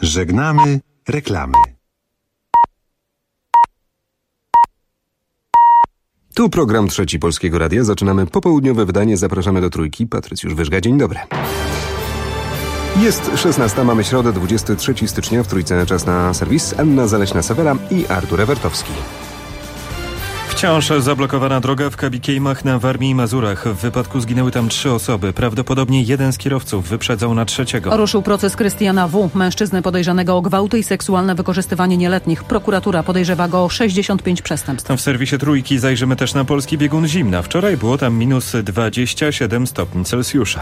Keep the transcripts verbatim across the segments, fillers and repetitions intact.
Żegnamy reklamy. Tu program Trzeci Polskiego Radia. Zaczynamy popołudniowe wydanie. Zapraszamy do Trójki. Patrycjusz Wyżga, dzień dobry. Jest szesnasta, mamy środę, dwudziestego trzeciego stycznia. W Trójce czas na serwis. Anna Zaleśna-Sewera i Artur Ewertowski. Wciąż zablokowana droga w Kabikejmach na Warmii i Mazurach. W wypadku zginęły tam trzy osoby. Prawdopodobnie jeden z kierowców wyprzedzał na trzeciego. Ruszył proces Krystiana W., mężczyzny podejrzanego o gwałty i seksualne wykorzystywanie nieletnich. Prokuratura podejrzewa go o sześćdziesiąt pięć przestępstw. W serwisie Trójki zajrzymy też na polski biegun zimna. Wczoraj było tam minus dwadzieścia siedem stopni Celsjusza.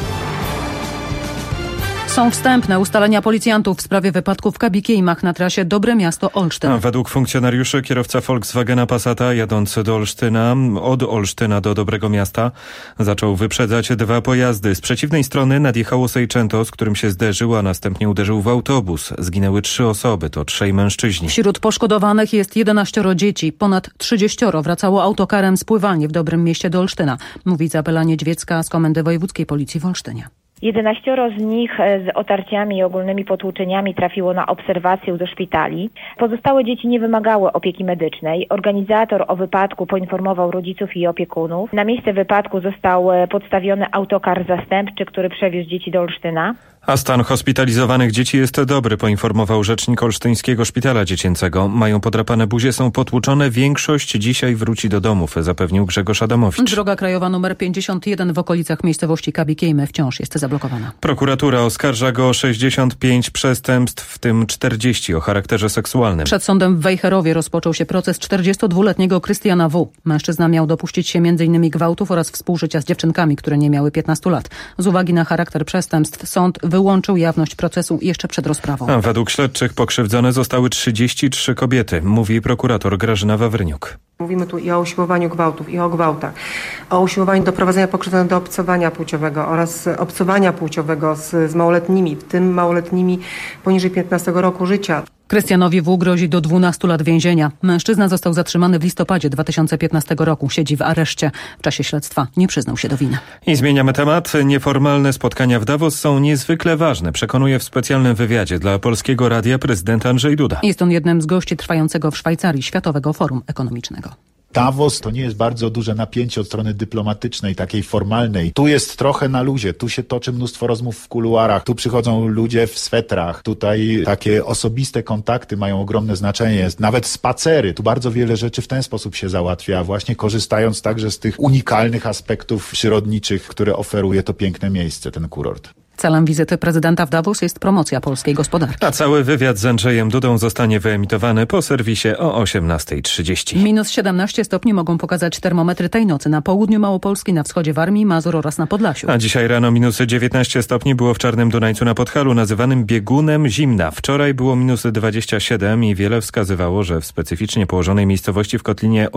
Są wstępne ustalenia policjantów w sprawie wypadku w Kabikejmach na trasie Dobre Miasto-Olsztyn. A według funkcjonariuszy kierowca Volkswagena Passata jadąc do Olsztyna, od Olsztyna do Dobrego Miasta zaczął wyprzedzać dwa pojazdy. Z przeciwnej strony nadjechało Seicento, z którym się zderzył, a następnie uderzył w autobus. Zginęły trzy osoby, to trzej mężczyźni. Wśród poszkodowanych jest jedenaścioro dzieci. Ponad trzydzieścioro wracało autokarem z pływalni w Dobrym Mieście do Olsztyna, mówi Izabela Niedźwiecka z Komendy Wojewódzkiej Policji w Olsztynie. jedenaścioro z nich z otarciami i ogólnymi potłuczeniami trafiło na obserwację do szpitali. Pozostałe dzieci nie wymagały opieki medycznej. Organizator o wypadku poinformował rodziców i opiekunów. Na miejsce wypadku został podstawiony autokar zastępczy, który przewiózł dzieci do Olsztyna. A stan hospitalizowanych dzieci jest dobry, poinformował rzecznik Olsztyńskiego Szpitala Dziecięcego. Mają podrapane buzie, są potłuczone. Większość dzisiaj wróci do domów, zapewnił Grzegorz Adamowicz. Droga krajowa numer pięćdziesiąt jeden w okolicach miejscowości Kabikejmy wciąż jest zablokowana. Prokuratura oskarża go o sześćdziesiąt pięć przestępstw, w tym czterdzieści o charakterze seksualnym. Przed sądem w Wejherowie rozpoczął się proces czterdziestodwuletniego Krystiana W. Mężczyzna miał dopuścić się między innymi gwałtów oraz współżycia z dziewczynkami, które nie miały piętnastu lat. Z uwagi na charakter przestępstw sąd wyłączył jawność procesu jeszcze przed rozprawą. A według śledczych pokrzywdzone zostały trzydzieści trzy kobiety, mówi prokurator Grażyna Wawryniuk. Mówimy tu i o usiłowaniu gwałtów, i o gwałtach, o usiłowaniu doprowadzenia pokrzywdzonego do obcowania płciowego oraz obcowania płciowego z, z małoletnimi, w tym małoletnimi poniżej piętnastego roku życia. Krystianowi W. grozi do dwunastu lat więzienia. Mężczyzna został zatrzymany w listopadzie dwa tysiące piętnastego roku. Siedzi w areszcie. W czasie śledztwa nie przyznał się do winy. I zmieniamy temat. Nieformalne spotkania w Davos są niezwykle ważne, przekonuje w specjalnym wywiadzie dla Polskiego Radia prezydent Andrzej Duda. Jest on jednym z gości trwającego w Szwajcarii Światowego Forum Ekonomicznego. Davos to nie jest bardzo duże napięcie od strony dyplomatycznej, takiej formalnej. Tu jest trochę na luzie, tu się toczy mnóstwo rozmów w kuluarach, tu przychodzą ludzie w swetrach, tutaj takie osobiste kontakty mają ogromne znaczenie, nawet spacery, tu bardzo wiele rzeczy w ten sposób się załatwia, właśnie korzystając także z tych unikalnych aspektów przyrodniczych, które oferuje to piękne miejsce, ten kurort. Celem wizyty prezydenta w Davos jest promocja polskiej gospodarki. A cały wywiad z Andrzejem Dudą zostanie wyemitowany po serwisie o osiemnastej trzydzieści. Minus siedemnaście stopni mogą pokazać termometry tej nocy na południu Małopolski, na wschodzie Warmii, Mazur oraz na Podlasiu. A dzisiaj rano minus dziewiętnaście stopni było w Czarnym Dunajcu na Podhalu, nazywanym biegunem zimna. Wczoraj było minus dwadzieścia siedem i wiele wskazywało, że w specyficznie położonej miejscowości w Kotlinie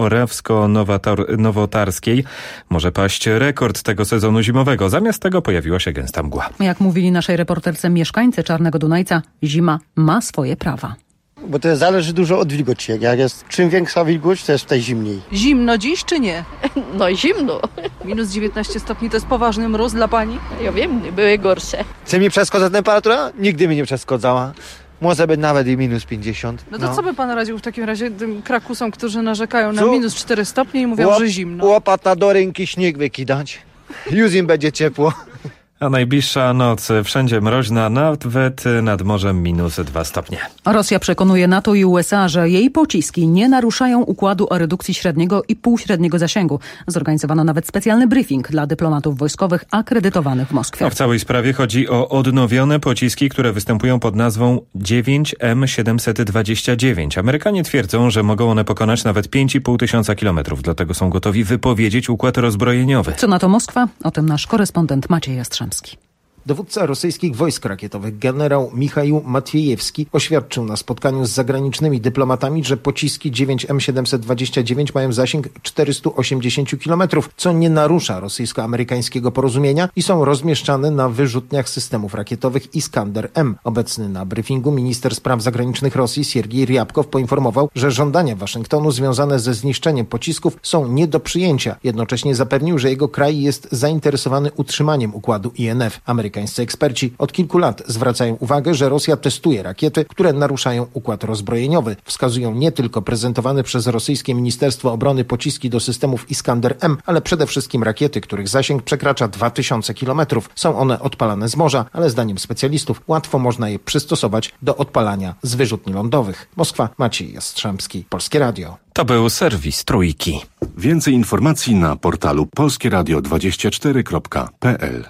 Orawsko-Nowotarskiej może paść rekord tego sezonu zimowego. Zamiast tego pojawiła się gęsta mgła. Jak mówili naszej reporterce mieszkańcy Czarnego Dunajca, zima ma swoje prawa. Bo to zależy dużo od wilgoci. Jak jest, czym większa wilgoć, to jest tutaj zimniej. Zimno dziś czy nie? No zimno. Minus dziewiętnaście stopni to jest poważny mróz dla pani? Ja wiem, były gorsze. Czy mi przeszkadza temperatura? Nigdy mi nie przeszkadzała. Może być nawet i minus pięćdziesiąt. No to no. co by pan radził w takim razie tym Krakusom, którzy narzekają na Co? minus cztery stopnie i mówią, Łop, że zimno? Łopata do ręki, śnieg wykidać. Już im będzie ciepło. A najbliższa noc wszędzie mroźna, nawet nad morzem minus dwa stopnie. Rosja przekonuje NATO i U S A, że jej pociski nie naruszają układu o redukcji średniego i półśredniego zasięgu. Zorganizowano nawet specjalny briefing dla dyplomatów wojskowych akredytowanych w Moskwie. No w całej sprawie chodzi o odnowione pociski, które występują pod nazwą dziewięć M siedemset dwadzieścia dziewięć. Amerykanie twierdzą, że mogą one pokonać nawet pięć i pół tysiąca kilometrów. Dlatego są gotowi wypowiedzieć układ rozbrojeniowy. Co na to Moskwa? O tym nasz korespondent Maciej Jastrzębski. Dowódca rosyjskich wojsk rakietowych generał Michał Matwiejewski oświadczył na spotkaniu z zagranicznymi dyplomatami, że pociski dziewięć M siedemset dwadzieścia dziewięć mają zasięg czterysta osiemdziesiąt kilometrów, co nie narusza rosyjsko-amerykańskiego porozumienia i są rozmieszczane na wyrzutniach systemów rakietowych Iskander M. Obecny na briefingu minister spraw zagranicznych Rosji Siergiej Ryabkow poinformował, że żądania Waszyngtonu związane ze zniszczeniem pocisków są nie do przyjęcia. Jednocześnie zapewnił, że jego kraj jest zainteresowany utrzymaniem układu I N F. Amerykańscy Amerykańscy eksperci od kilku lat zwracają uwagę, że Rosja testuje rakiety, które naruszają układ rozbrojeniowy. Wskazują nie tylko prezentowane przez rosyjskie Ministerstwo Obrony pociski do systemów Iskander M, ale przede wszystkim rakiety, których zasięg przekracza dwa tysiące kilometrów. Są one odpalane z morza, ale zdaniem specjalistów łatwo można je przystosować do odpalania z wyrzutni lądowych. Moskwa, Maciej Jastrzębski, Polskie Radio. To był serwis Trójki. Więcej informacji na portalu polskie radio dwadzieścia cztery kropka p l.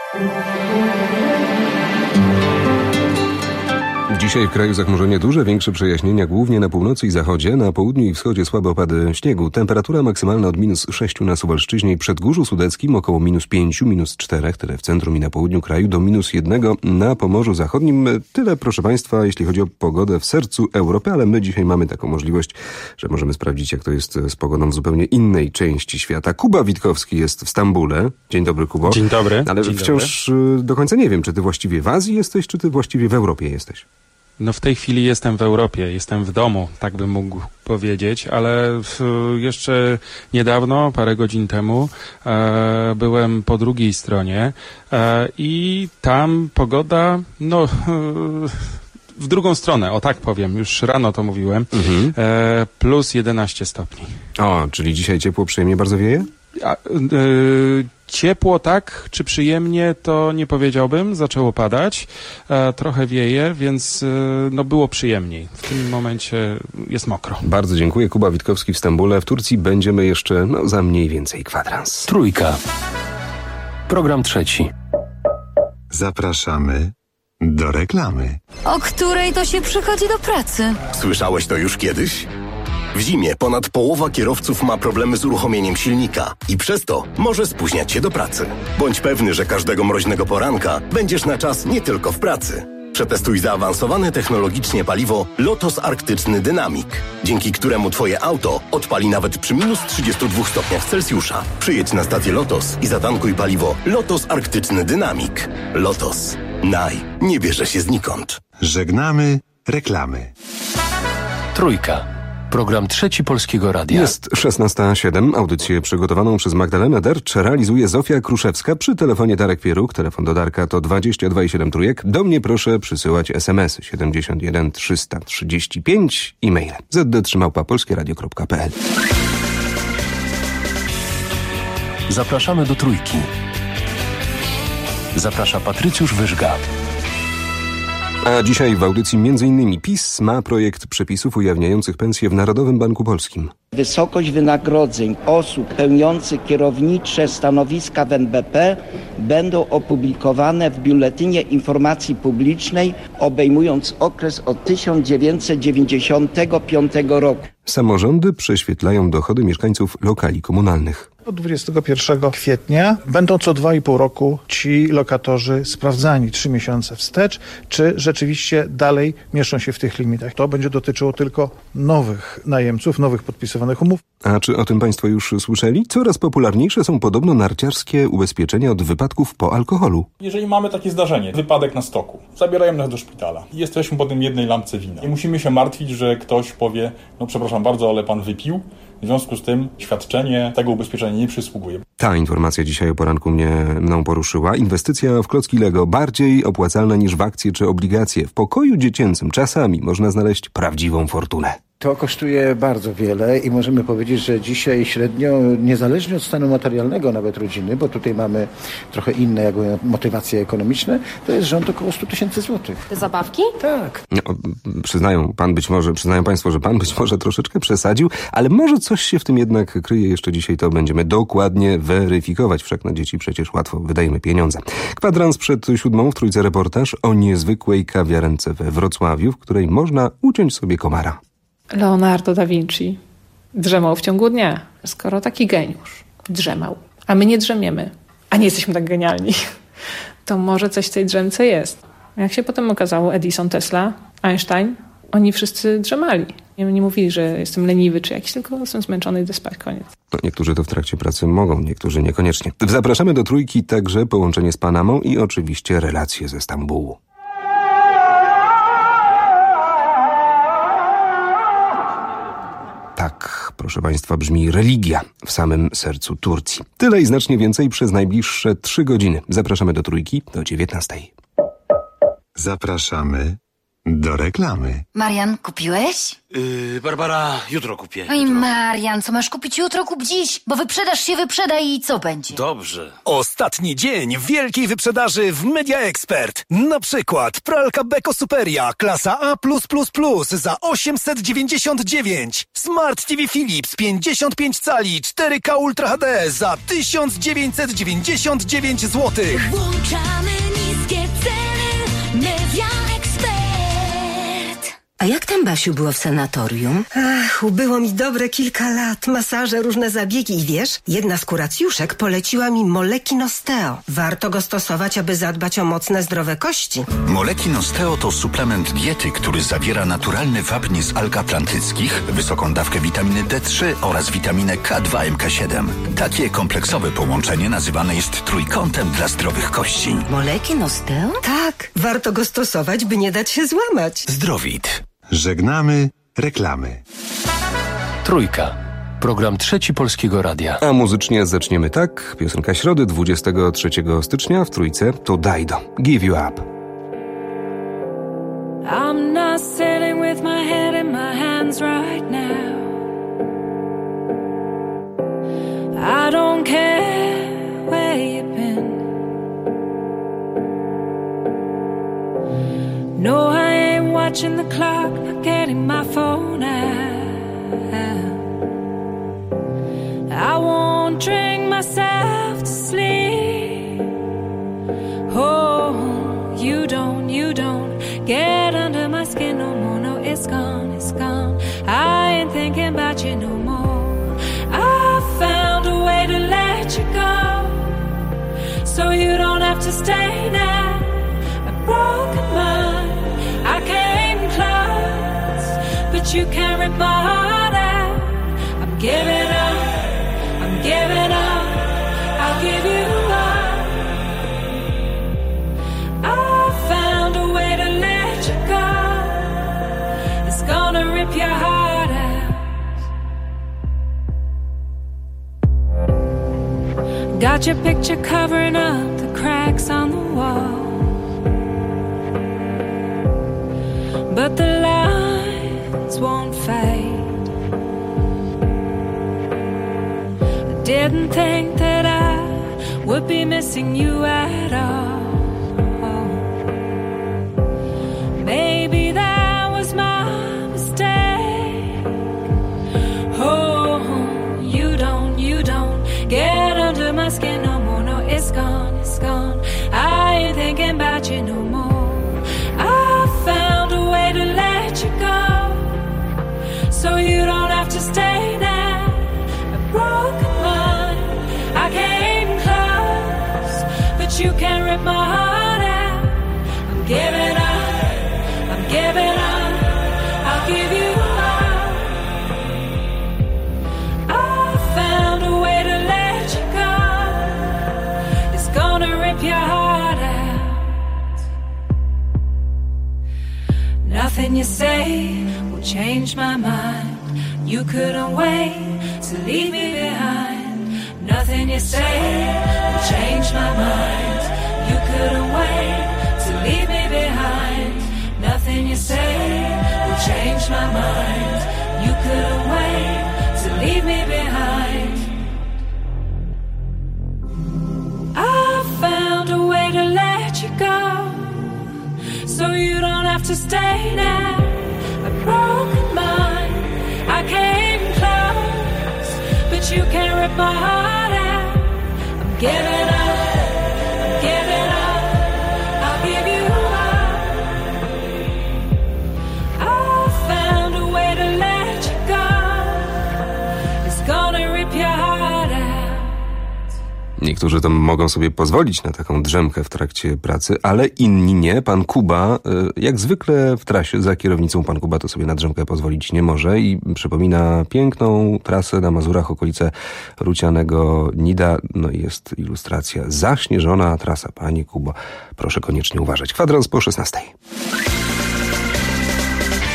Dzisiaj w kraju zachmurzenie duże, większe przejaśnienia głównie na północy i zachodzie, na południu i wschodzie słabe opady śniegu. Temperatura maksymalna od minus sześciu na Suwalszczyźnie i Przedgórzu Sudeckim, około minus pięciu, minus czterech, tyle w centrum i na południu kraju, do minus jednego na Pomorzu Zachodnim. Tyle, proszę Państwa, jeśli chodzi o pogodę w sercu Europy, ale my dzisiaj mamy taką możliwość, że możemy sprawdzić, jak to jest z pogodą w zupełnie innej części świata. Kuba Witkowski jest w Stambule. Dzień dobry, Kubo. Dzień dobry. Ale Dzień wciąż dobry. do końca nie wiem, czy ty właściwie w Azji jesteś, czy ty właściwie w Europie jesteś. No w tej chwili jestem w Europie, jestem w domu, tak bym mógł powiedzieć, ale w, jeszcze niedawno, parę godzin temu, e, byłem po drugiej stronie e, i tam pogoda, no... E, w drugą stronę, o tak powiem, już rano to mówiłem, mhm. e, plus jedenaście stopni. O, czyli dzisiaj ciepło, przyjemnie bardzo wieje? A, e, ciepło tak, czy przyjemnie, to nie powiedziałbym, zaczęło padać, e, trochę wieje, więc e, no było przyjemniej. W tym momencie jest mokro. Bardzo dziękuję. Kuba Witkowski w Stambule. W Turcji będziemy jeszcze no, za mniej więcej kwadrans. Trójka. Program trzeci. Zapraszamy do reklamy. O której to się przychodzi do pracy? Słyszałeś to już kiedyś? W zimie ponad połowa kierowców ma problemy z uruchomieniem silnika i przez to może spóźniać się do pracy. Bądź pewny, że każdego mroźnego poranka będziesz na czas nie tylko w pracy. Przetestuj zaawansowane technologicznie paliwo Lotos Arktyczny Dynamic, dzięki któremu Twoje auto odpali nawet przy minus trzydziestu dwóch stopniach Celsjusza. Przyjedź na stację Lotos i zatankuj paliwo Lotos Arktyczny Dynamic. Lotos. Naj. Nie bierze się znikąd. Żegnamy reklamy. Trójka. Program trzeci Polskiego Radia. Jest szesnasta siedem. Audycję przygotowaną przez Magdalenę Dercz realizuje Zofia Kruszewska. Przy telefonie Darek Pieruk. Telefon do Darka to dwadzieścia dwa i siedem trójek. Do mnie proszę przysyłać es em esy siedemdziesiąt jeden trzysta trzydzieści pięć. E-maile z d trzy małpa polskie radio kropka p l. Zapraszamy do Trójki. Zaprasza Patrycjusz Wyżga. A dzisiaj w audycji między innymi PiS ma projekt przepisów ujawniających pensje w Narodowym Banku Polskim. Wysokość wynagrodzeń osób pełniących kierownicze stanowiska w en be pe będą opublikowane w Biuletynie Informacji Publicznej, obejmując okres od tysiąc dziewięćset dziewięćdziesiątego piątego roku. Samorządy prześwietlają dochody mieszkańców lokali komunalnych. Od dwudziestego pierwszego kwietnia będą co dwa i pół roku ci lokatorzy sprawdzani trzy miesiące wstecz, czy rzeczywiście dalej mieszczą się w tych limitach. To będzie dotyczyło tylko nowych najemców, nowych podpisywanych umów. A czy o tym Państwo już słyszeli? Coraz popularniejsze są podobno narciarskie ubezpieczenia od wypadków po alkoholu. Jeżeli mamy takie zdarzenie, wypadek na stoku, zabierają nas do szpitala i jesteśmy po tym jednej lampce wina. Nie musimy się martwić, że ktoś powie, no przepraszam bardzo, ale pan wypił. W związku z tym świadczenie tego ubezpieczenia nie przysługuje. Ta informacja dzisiaj o poranku mnie mną poruszyła. Inwestycja w klocki Lego bardziej opłacalna niż w akcje czy obligacje. W pokoju dziecięcym czasami można znaleźć prawdziwą fortunę. To kosztuje bardzo wiele i możemy powiedzieć, że dzisiaj średnio, niezależnie od stanu materialnego nawet rodziny, bo tutaj mamy trochę inne jakby motywacje ekonomiczne, to jest rząd około sto tysięcy złotych. Te zabawki? Tak. No, przyznają pan być może, przyznają Państwo, że pan być może troszeczkę przesadził, ale może coś się w tym jednak kryje. Jeszcze dzisiaj to będziemy dokładnie weryfikować. Wszak na dzieci przecież łatwo wydajemy pieniądze. Kwadrans przed siódmą w Trójce reportaż o niezwykłej kawiarence we Wrocławiu, w której można uciąć sobie komara. Leonardo da Vinci drzemał w ciągu dnia. Skoro taki geniusz drzemał, a my nie drzemiemy, a nie jesteśmy tak genialni, to może coś w tej drzemce jest. Jak się potem okazało, Edison, Tesla, Einstein, oni wszyscy drzemali. Nie, nie mówili, że jestem leniwy czy jakiś, tylko jestem zmęczony i idę spać, koniec. No, niektórzy to w trakcie pracy mogą, niektórzy niekoniecznie. Zapraszamy do Trójki także połączenie z Panamą i oczywiście relacje ze Stambułu. Tak, Tak, proszę Państwa, brzmi religia w samym sercu Turcji. Tyle i znacznie więcej przez najbliższe trzy godziny. Zapraszamy do Trójki do dziewiętnastej. Zapraszamy do reklamy. Marian, kupiłeś? Yy, Barbara, jutro kupię. Oj, Marian, co masz kupić jutro, kup dziś, bo wyprzedaż się wyprzeda i co będzie? Dobrze. Ostatni dzień wielkiej wyprzedaży w Media Expert. Na przykład pralka Beko Superia, klasa A plus plus plus za osiemset dziewięćdziesiąt dziewięć. Smart T V Philips pięćdziesiąt pięć cali cztery K Ultra H D za tysiąc dziewięćset dziewięćdziesiąt dziewięć złotych. Włączamy niskie ceny, Media Expert. A jak tam, Basiu, było w sanatorium? Ach, ubyło mi dobre kilka lat. Masaże, różne zabiegi i wiesz, jedna z kuracjuszek poleciła mi Molekin Osteo. Warto go stosować, aby zadbać o mocne, zdrowe kości. Molekin Osteo to suplement diety, który zawiera naturalny wapń z alg atlantyckich, wysoką dawkę witaminy D trzy oraz witaminę K dwa M K siedem. Takie kompleksowe połączenie nazywane jest trójkątem dla zdrowych kości. Molekin Osteo? Tak, warto go stosować, by nie dać się złamać. Zdrowit. Żegnamy reklamy. Trójka. Program Trzeci Polskiego Radia. A muzycznie zaczniemy tak. Piosenka środy dwudziestego trzeciego stycznia w Trójce to Dido. Give You Up. I'm not sitting with my head in my hands right now. I don't care where you've been. No, I ain't watching the clock, not getting my phone out. I won't drink myself to sleep. Oh, you don't, you don't get under my skin no more. No, it's gone, it's gone. I ain't thinking about you no more. I found a way to let you go, so you don't have to stay now. A broken mind, I came close, but you can't rip my heart out. I'm giving up, I'm giving up, I'll give you up. I found a way to let you go, it's gonna rip your heart out. Got your picture covering up the cracks on the wall, but the lines won't fade. I didn't think that I would be missing you at all. Maybe that was my mistake. Oh, you don't, you don't get under my skin no more. No, it's gone, it's gone. I ain't thinking about you no more. I found a way to let you go, so you don't have to stay there. A broken mind, I came close, but you can't rip my heart out. I'm giving up, I'm giving up, I'll give you up. I found a way to let you go, it's gonna rip your heart out. Nothing you say will change my mind. You couldn't wait to leave me behind. Nothing you say will change my mind. You couldn't wait to leave me behind. Nothing you say will change my mind. You couldn't wait to leave me behind. I found a way to let you go, so you don't have to stay now. A broken mind, I came close, but you can't rip my heart out. I'm giving up, I'm giving up, I'll give you up. I found a way to let you go, it's gonna rip your heart out. Niektórzy tam mogą sobie pozwolić na taką drzemkę w trakcie pracy, ale inni nie. Pan Kuba, jak zwykle w trasie za kierownicą, pan Kuba to sobie na drzemkę pozwolić nie może i przypomina piękną trasę na Mazurach, okolice Rucianego Nida. No i jest ilustracja. Zaśnieżona trasa. Panie Kubo, proszę koniecznie uważać. Kwadrans po szesnastej.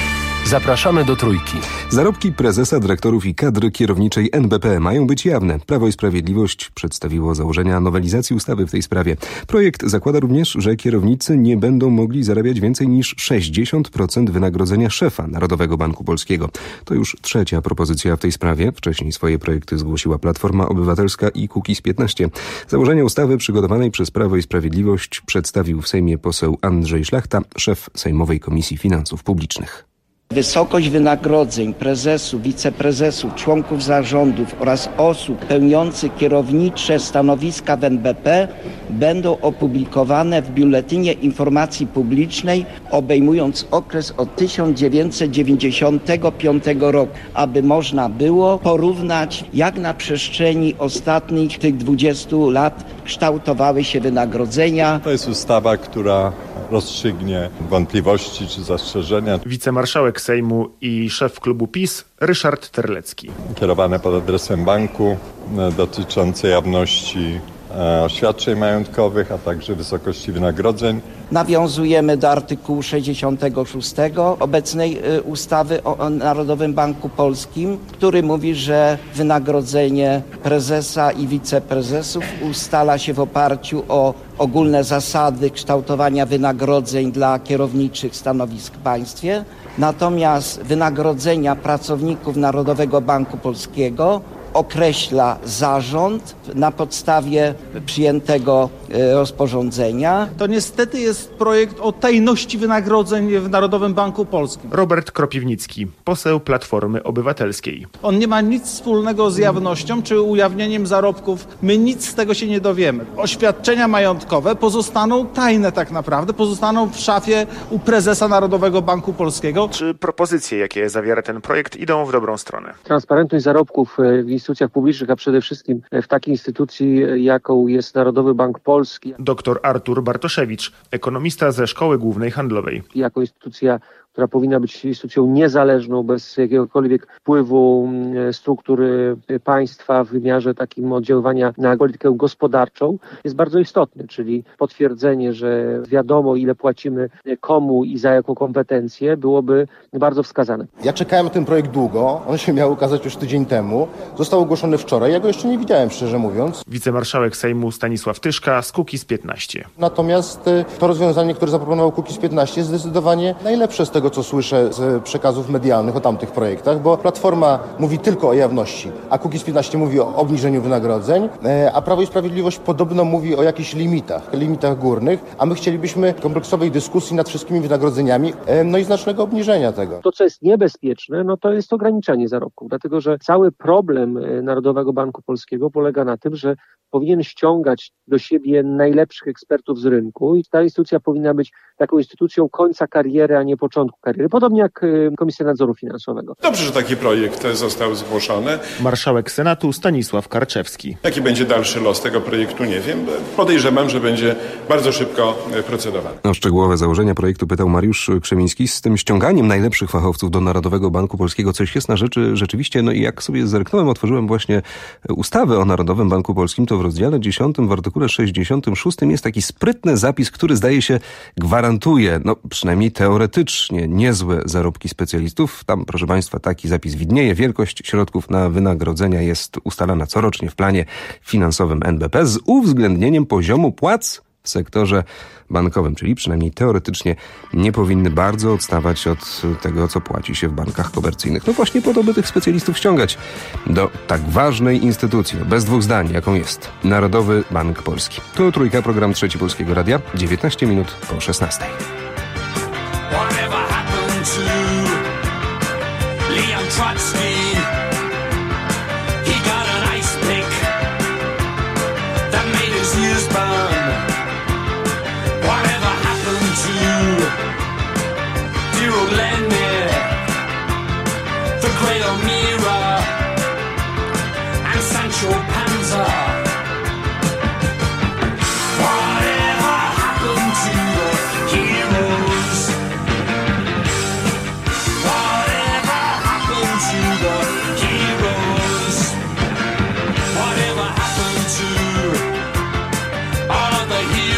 Zapraszamy do Trójki. Zarobki prezesa, dyrektorów i kadry kierowniczej N B P mają być jawne. Prawo i Sprawiedliwość przedstawiło założenia nowelizacji ustawy w tej sprawie. Projekt zakłada również, że kierownicy nie będą mogli zarabiać więcej niż sześćdziesiąt procent wynagrodzenia szefa Narodowego Banku Polskiego. To już trzecia propozycja w tej sprawie. Wcześniej swoje projekty zgłosiła Platforma Obywatelska i Kukiz piętnaście. Założenia ustawy przygotowanej przez Prawo i Sprawiedliwość przedstawił w Sejmie poseł Andrzej Szlachta, szef Sejmowej Komisji Finansów Publicznych. Wysokość wynagrodzeń prezesów, wiceprezesów, członków zarządów oraz osób pełniących kierownicze stanowiska w N B P będą opublikowane w Biuletynie Informacji Publicznej, obejmując okres od tysiąc dziewięćset dziewięćdziesiątego piątego roku, aby można było porównać, jak na przestrzeni ostatnich tych dwudziestu lat kształtowały się wynagrodzenia. To jest ustawa, która rozstrzygnie wątpliwości czy zastrzeżenia. Wicemarszałek Sejmu i szef klubu PiS Ryszard Terlecki. Kierowane pod adresem banku, dotyczące jawności oświadczeń majątkowych, a także wysokości wynagrodzeń. Nawiązujemy do artykułu sześćdziesiątego szóstego obecnej ustawy o Narodowym Banku Polskim, który mówi, że wynagrodzenie prezesa i wiceprezesów ustala się w oparciu o ogólne zasady kształtowania wynagrodzeń dla kierowniczych stanowisk w państwie. Natomiast wynagrodzenia pracowników Narodowego Banku Polskiego określa zarząd na podstawie przyjętego rozporządzenia. To niestety jest projekt o tajności wynagrodzeń w Narodowym Banku Polskim. Robert Kropiwnicki, poseł Platformy Obywatelskiej. On nie ma nic wspólnego z jawnością czy ujawnieniem zarobków. My nic z tego się nie dowiemy. Oświadczenia majątkowe pozostaną tajne tak naprawdę, pozostaną w szafie u prezesa Narodowego Banku Polskiego. Czy propozycje, jakie zawiera ten projekt, idą w dobrą stronę? Transparentność zarobków w instytucjach publicznych, a przede wszystkim w takiej instytucji, jaką jest Narodowy Bank Polski. Doktor Artur Bartoszewicz, ekonomista ze Szkoły Głównej Handlowej. Jako instytucja, która powinna być instytucją niezależną, bez jakiegokolwiek wpływu struktur państwa w wymiarze takim oddziaływania na politykę gospodarczą, jest bardzo istotny, czyli potwierdzenie, że wiadomo, ile płacimy komu i za jaką kompetencję, byłoby bardzo wskazane. Ja czekałem na ten projekt długo, on się miał ukazać już tydzień temu, został ogłoszony wczoraj, ja go jeszcze nie widziałem, szczerze mówiąc. Wicemarszałek Sejmu Stanisław Tyszka z Kukiz piętnaście. Natomiast to rozwiązanie, które zaproponował Kukiz piętnaście, jest zdecydowanie najlepsze z tego, co słyszę z przekazów medialnych o tamtych projektach, bo Platforma mówi tylko o jawności, a Kukiz piętnaście mówi o obniżeniu wynagrodzeń, a Prawo i Sprawiedliwość podobno mówi o jakichś limitach, limitach górnych, a my chcielibyśmy kompleksowej dyskusji nad wszystkimi wynagrodzeniami, no i znacznego obniżenia tego. To, co jest niebezpieczne, no to jest ograniczanie zarobków, dlatego że cały problem Narodowego Banku Polskiego polega na tym, że powinien ściągać do siebie najlepszych ekspertów z rynku i ta instytucja powinna być taką instytucją końca kariery, a nie początku kariery. Podobnie jak Komisja Nadzoru Finansowego. Dobrze, że taki projekt został zgłoszony. Marszałek Senatu Stanisław Karczewski. Jaki będzie dalszy los tego projektu, nie wiem. Podejrzewam, że będzie bardzo szybko procedowany. O szczegółowe założenia projektu pytał Mariusz Krzemiński. Z tym ściąganiem najlepszych fachowców do Narodowego Banku Polskiego coś jest na rzeczy rzeczywiście. No i jak sobie zerknąłem, otworzyłem właśnie ustawę o Narodowym Banku Polskim, to w rozdziale dziesiątym w artykule sześćdziesiątym szóstym jest taki sprytny zapis, który zdaje się gwarantuje, no przynajmniej teoretycznie, niezłe zarobki specjalistów. Tam, proszę Państwa, taki zapis widnieje. Wielkość środków na wynagrodzenia jest ustalana corocznie w planie finansowym N B P z uwzględnieniem poziomu płac w sektorze bankowym, czyli przynajmniej teoretycznie nie powinny bardzo odstawać od tego, co płaci się w bankach komercyjnych. No właśnie po to, by tych specjalistów ściągać do tak ważnej instytucji, bez dwóch zdań, jaką jest Narodowy Bank Polski. To Trójka, program Trzeci Polskiego Radia, dziewiętnaście minut po szesnastej.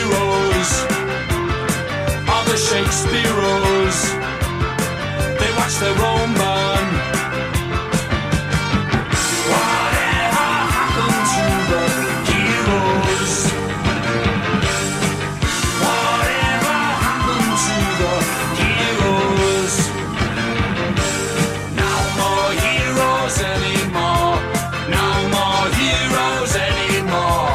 Shakespeare's, they watch watch their own burn. Whatever happened to the heroes? Whatever happened to the heroes? No more heroes anymore. No more heroes anymore.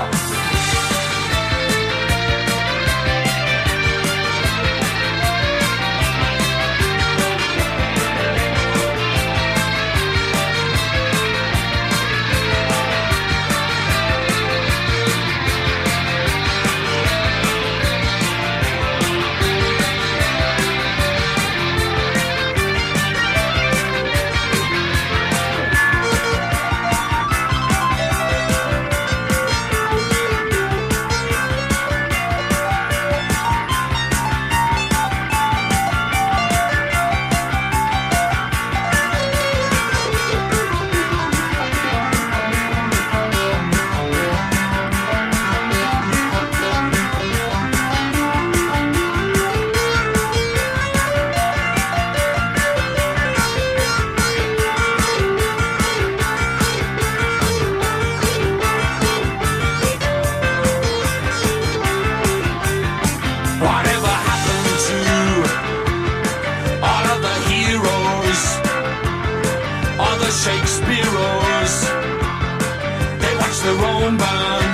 Whatever happened to all of the heroes, all the Shakespeareos? They watch their own burn.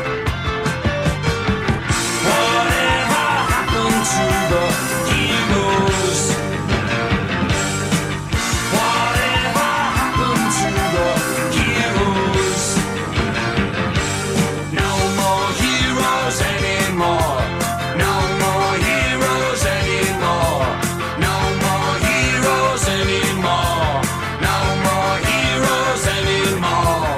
Whatever happened to the heroes? Whatever happened to the heroes? No more heroes anymore. No more heroes anymore. No more heroes anymore. No more heroes anymore.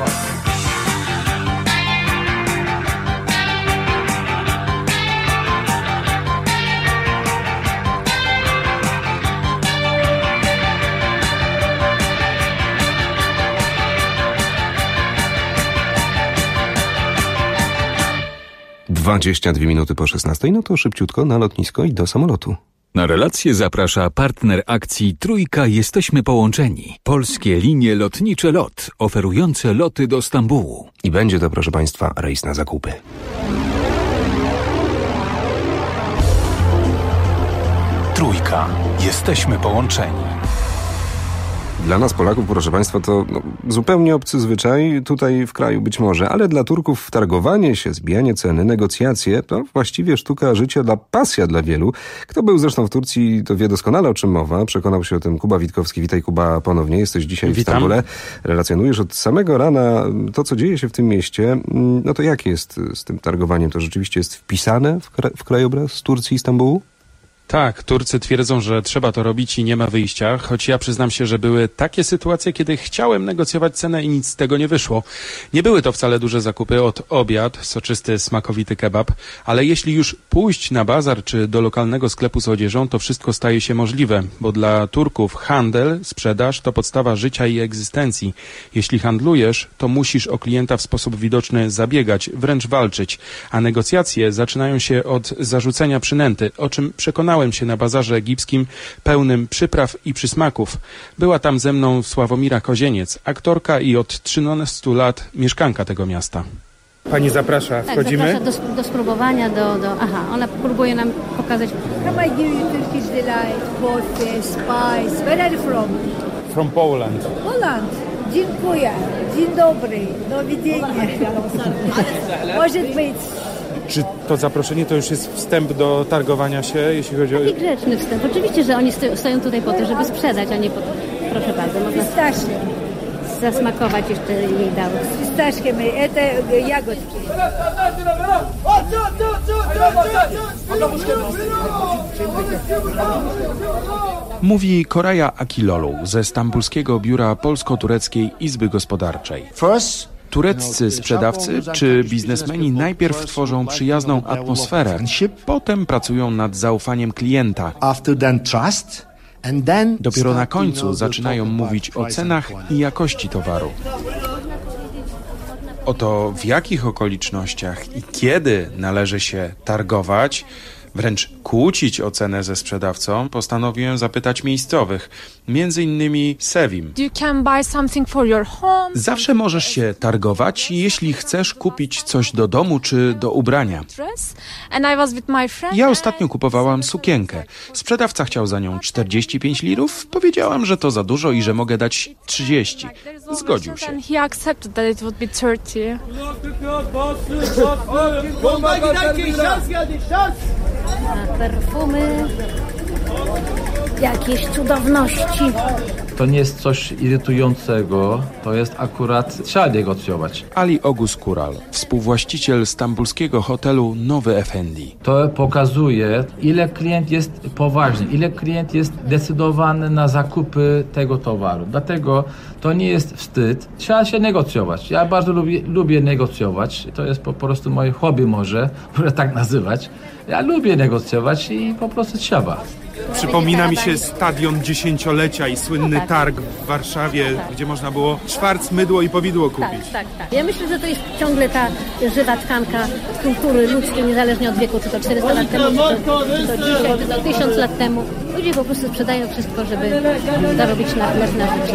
dwadzieścia dwie minuty po szesnastej, no to szybciutko na lotnisko i do samolotu. Na relację zaprasza partner akcji Trójka Jesteśmy Połączeni. Polskie linie lotnicze LOT, oferujące loty do Stambułu. I będzie to, proszę Państwa, rejs na zakupy. Trójka. Jesteśmy połączeni. Dla nas, Polaków, proszę Państwa, to no, zupełnie obcy zwyczaj, tutaj w kraju być może, ale dla Turków targowanie się, zbijanie ceny, negocjacje to właściwie sztuka życia, dla pasja dla wielu. Kto był zresztą w Turcji, to wie doskonale, o czym mowa. Przekonał się o tym Kuba Witkowski. Witaj, Kuba, ponownie. Jesteś dzisiaj Witam. w Stambule. Relacjonujesz od samego rana to, co dzieje się w tym mieście. No to jak jest z tym targowaniem? To rzeczywiście jest wpisane w, kra- w krajobraz Turcji i Stambułu? Tak, Turcy twierdzą, że trzeba to robić i nie ma wyjścia, choć ja przyznam się, że były takie sytuacje, kiedy chciałem negocjować cenę i nic z tego nie wyszło. Nie były to wcale duże zakupy, od obiad, soczysty, smakowity kebab, ale jeśli już pójść na bazar czy do lokalnego sklepu z odzieżą, to wszystko staje się możliwe, bo dla Turków handel, sprzedaż to podstawa życia i egzystencji. Jeśli handlujesz, to musisz o klienta w sposób widoczny zabiegać, wręcz walczyć, a negocjacje zaczynają się od zarzucenia przynęty, o czym przekonałem się na bazarze egipskim pełnym przypraw i przysmaków. Była tam ze mną Sławomira Kozieniec, aktorka i od trzynastu lat mieszkanka tego miasta. Pani zaprasza, tak, wchodzimy? Zaprasza do, do spróbowania, do, do... Aha, ona próbuje nam pokazać... Come I give you Turkish delight, coffee, spice. Where are you from? From Poland. Poland. Dziękuję. Dzień dobry. Do widzenia. Może być. Czy to zaproszenie to już jest wstęp do targowania się, jeśli chodzi o... Taki grzeczny wstęp. Oczywiście, że oni sto, stoją tutaj po to, żeby sprzedać, a nie po to. Proszę bardzo, można Pistacznie. zasmakować jeszcze jej dało. Pistacznie, to jagódki. Mówi Koraja Akilolu ze stambulskiego biura Polsko-Tureckiej Izby Gospodarczej. Tureccy sprzedawcy czy biznesmeni najpierw tworzą przyjazną atmosferę, potem pracują nad zaufaniem klienta. Dopiero na końcu zaczynają mówić o cenach i jakości towaru. O to, w jakich okolicznościach i kiedy należy się targować, wręcz kłócić o cenę ze sprzedawcą, postanowiłem zapytać miejscowych, między innymi Sevim. You can buy something for your home. Zawsze możesz się targować, jeśli chcesz kupić coś do domu czy do ubrania. And I was with my friend. Ja ostatnio kupowałam sukienkę. Sprzedawca chciał za nią czterdzieści pięć lirów. Powiedziałam, że to za dużo i że mogę dać trzydzieści. Zgodził się. And he accepted that it would be thirty. Perfumy, jakieś cudowności. To nie jest coś irytującego, to jest akurat, trzeba negocjować. Ali Ogus Kural, współwłaściciel stambulskiego hotelu Nowy Efendi. To pokazuje, ile klient jest poważny, ile klient jest decydowany na zakupy tego towaru. Dlatego to nie jest wstyd, trzeba się negocjować. Ja bardzo lubię, lubię negocjować, to jest po prostu moje hobby może, można tak nazywać. Ja lubię negocjować i po prostu trzeba. Przypomina mi się stadion dziesięciolecia i słynny targ w Warszawie, gdzie można było czwarc, mydło i powidło kupić. Tak, tak, tak. Ja myślę, że to jest ciągle ta żywa tkanka kultury ludzkiej, niezależnie od wieku, czy to czterysta lat temu, czy to, czy to dzisiaj, czy to tysiąc lat temu. Ludzie po prostu sprzedają wszystko, żeby zarobić na, na życie.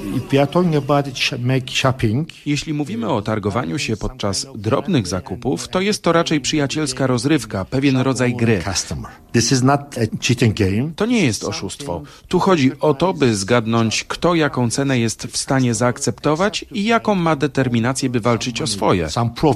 Jeśli mówimy o targowaniu się podczas drobnych zakupów, to jest to raczej przyjacielska rozrywka, pewien rodzaj gry. To nie jest oszustwo. Tu chodzi o to, by zgadnąć, kto jaką cenę jest w stanie zaakceptować i jaką ma determinację, by walczyć o swoje.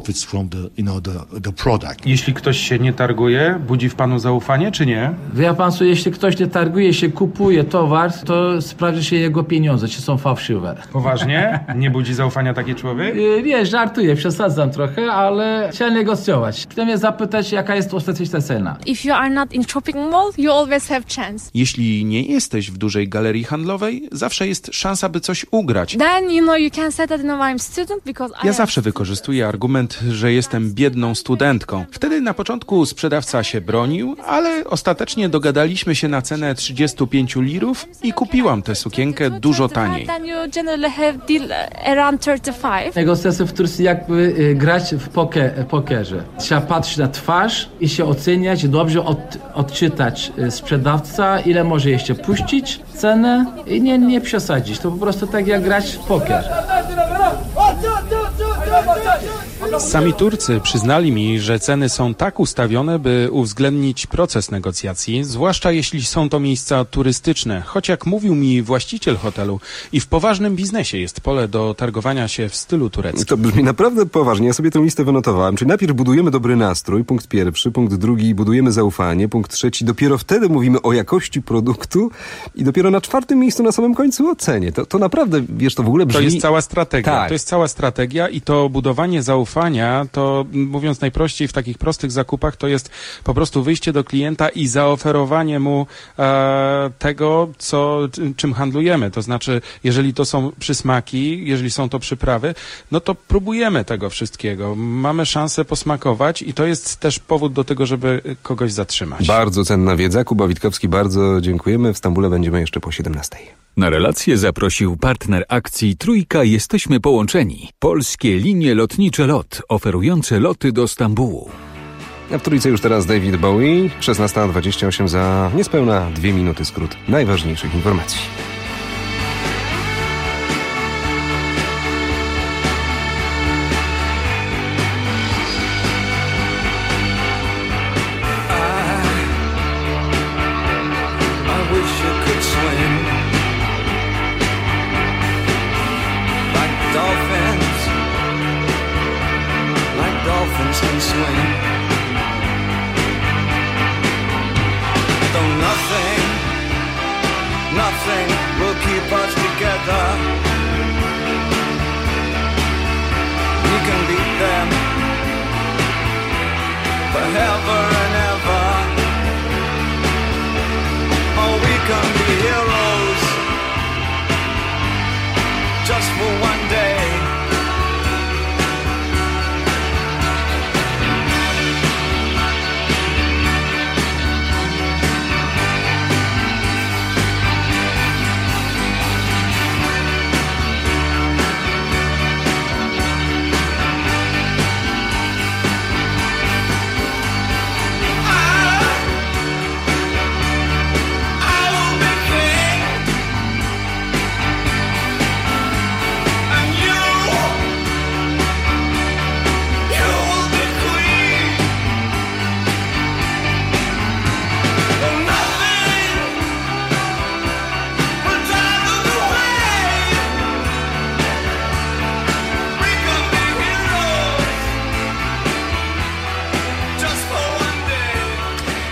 Jeśli ktoś się nie targuje, budzi w panu zaufanie, czy nie? Wie pan co, jeśli ktoś nie targuje się, kupuje towar, to sprawdzi się jego pieniądze, czy są fałszywe. Poważnie? Nie budzi zaufania taki człowiek? Nie, żartuję, przesadzam trochę, ale trzeba negocjować. Chcę mnie zapytać, jaka jest ostateczna cena. If you are not in shopping mall, you always have chance. Jeśli nie jesteś w dużej galerii handlowej, zawsze jest szansa, by coś ugrać. Then you know you can say that no, I'm student because I Ja zawsze wykorzystuję argument, że jestem biedną studentką. Wtedy na początku sprzedawca się bronił, ale ostatecznie dogadaliśmy się na cenę trzydzieści pięć lirów i kupiłam tę sukienkę dużo taniej. generally have deal around thirty-five. Negocjacje w Turcji jakby y, grać w poker, pokerze. Trzeba patrzeć na twarz i się oceniać, dobrze od, odczytać y, sprzedawca, ile może jeszcze puścić cenę i nie, nie przesadzić. To po prostu tak jak grać w poker. Sami Turcy przyznali mi, że ceny są tak ustawione, by uwzględnić proces negocjacji, zwłaszcza jeśli są to miejsca turystyczne, choć jak mówił mi właściciel hotelu, i w poważnym biznesie jest pole do targowania się w stylu tureckim. To brzmi naprawdę poważnie, ja sobie tę listę wynotowałem. Czyli najpierw budujemy dobry nastrój, punkt pierwszy, punkt drugi, budujemy zaufanie, punkt trzeci, dopiero wtedy mówimy o jakości produktu i dopiero na czwartym miejscu na samym końcu o cenie. To, to naprawdę, wiesz, to w ogóle brzmi... To jest cała strategia, tak. To jest cała strategia i to budowanie zaufania, to mówiąc najprościej w takich prostych zakupach, to jest po prostu wyjście do klienta i zaoferowanie mu e, tego, co, czym handlujemy. To znaczy, jeżeli to są przysmaki, jeżeli są to przyprawy, no to próbujemy tego wszystkiego. Mamy szansę posmakować i to jest też powód do tego, żeby kogoś zatrzymać. Bardzo cenna wiedza. Kuba Witkowski, bardzo dziękujemy. W Stambule będziemy jeszcze po siedemnastej. Na relację zaprosił partner akcji Trójka Jesteśmy Połączeni. Polskie linie lotnicze LOT, oferujące loty do Stambułu. A w Trójce już teraz David Bowie. szesnasta dwadzieścia osiem za niespełna dwie minuty skrót najważniejszych informacji. Can swing. Though nothing, nothing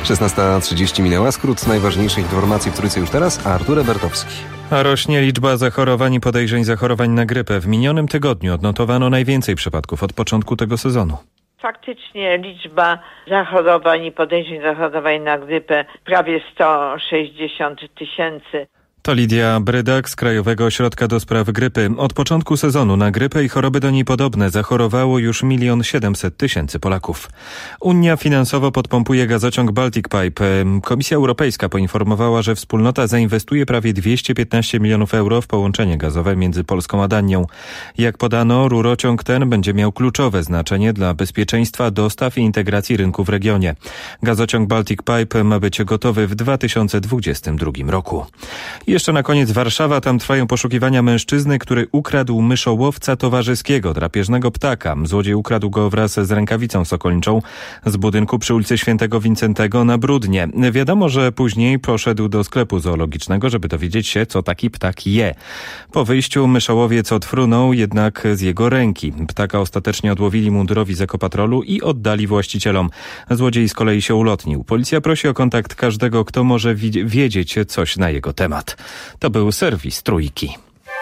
szesnasta trzydzieści minęła. Skrót najważniejszych informacji w Trójce już teraz, a Artur Ebertowski. A rośnie liczba zachorowań i podejrzeń zachorowań na grypę. W minionym tygodniu odnotowano najwięcej przypadków od początku tego sezonu. Faktycznie liczba zachorowań i podejrzeń zachorowań na grypę prawie sto sześćdziesiąt tysięcy. To Lidia Brydak z Krajowego Ośrodka do Spraw Grypy. Od początku sezonu na grypę i choroby do niej podobne zachorowało już milion siedemset tysięcy Polaków. Unia finansowo podpompuje gazociąg Baltic Pipe. Komisja Europejska poinformowała, że wspólnota zainwestuje prawie dwieście piętnaście milionów euro w połączenie gazowe między Polską a Danią. Jak podano, rurociąg ten będzie miał kluczowe znaczenie dla bezpieczeństwa dostaw i integracji rynku w regionie. Gazociąg Baltic Pipe ma być gotowy w dwa tysiące dwudziestym drugim roku. Jeszcze na koniec Warszawa. Tam trwają poszukiwania mężczyzny, który ukradł myszołowca towarzyskiego, drapieżnego ptaka. Złodziej ukradł go wraz z rękawicą sokolniczą z budynku przy ulicy Świętego Wincentego na Brudnie. Wiadomo, że później poszedł do sklepu zoologicznego, żeby dowiedzieć się, co taki ptak je. Po wyjściu myszołowiec odfrunął jednak z jego ręki. Ptaka ostatecznie odłowili mundurowi z ekopatrolu i oddali właścicielom. Złodziej z kolei się ulotnił. Policja prosi o kontakt każdego, kto może wiedzieć coś na jego temat. To był serwis Trójki.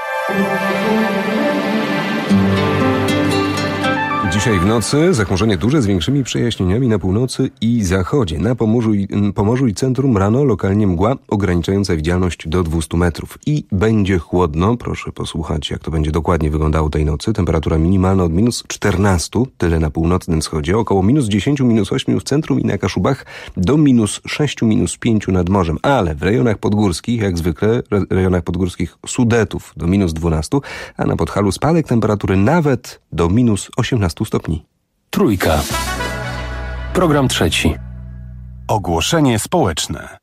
Dzisiaj w nocy zachmurzenie duże z większymi przejaśnieniami na północy i zachodzie. Na Pomorzu i, Pomorzu i centrum rano lokalnie mgła ograniczająca widzialność do dwieście metrów. I będzie chłodno. Proszę posłuchać, jak to będzie dokładnie wyglądało tej nocy. Temperatura minimalna od minus czternaście, tyle na północnym wschodzie, około minus dziesięć, minus osiem w centrum i na Kaszubach, do minus sześć, minus pięć nad morzem. Ale w rejonach podgórskich, jak zwykle, w rejonach podgórskich Sudetów do minus dwanaście, a na Podhalu spadek temperatury nawet do minus osiemnaście stopni. Trójka. Program trzeci. Ogłoszenie społeczne.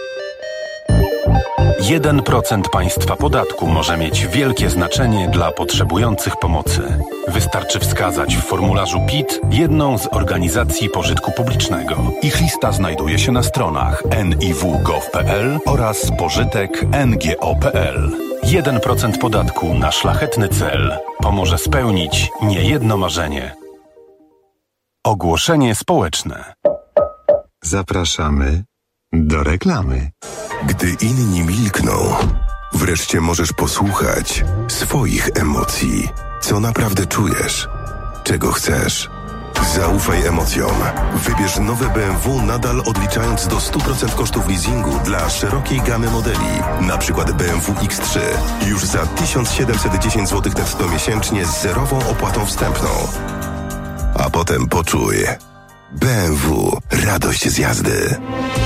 jeden procent państwa podatku może mieć wielkie znaczenie dla potrzebujących pomocy. Wystarczy wskazać w formularzu P I T jedną z organizacji pożytku publicznego. Ich lista znajduje się na stronach en i w kropka gov kropka pe el oraz pożytek kropka en ge o kropka pe el. jeden procent podatku na szlachetny cel pomoże spełnić niejedno marzenie. Ogłoszenie społeczne. Zapraszamy do reklamy. Gdy inni milkną, wreszcie możesz posłuchać swoich emocji. Co naprawdę czujesz? Czego chcesz? Zaufaj emocjom. Wybierz nowe B M W nadal odliczając do stu procent kosztów leasingu dla szerokiej gamy modeli. Na przykład B M W X trzy. Już za tysiąc siedemset dziesięć złotych netto miesięcznie z zerową opłatą wstępną. A potem poczuj. B M W. Radość z jazdy.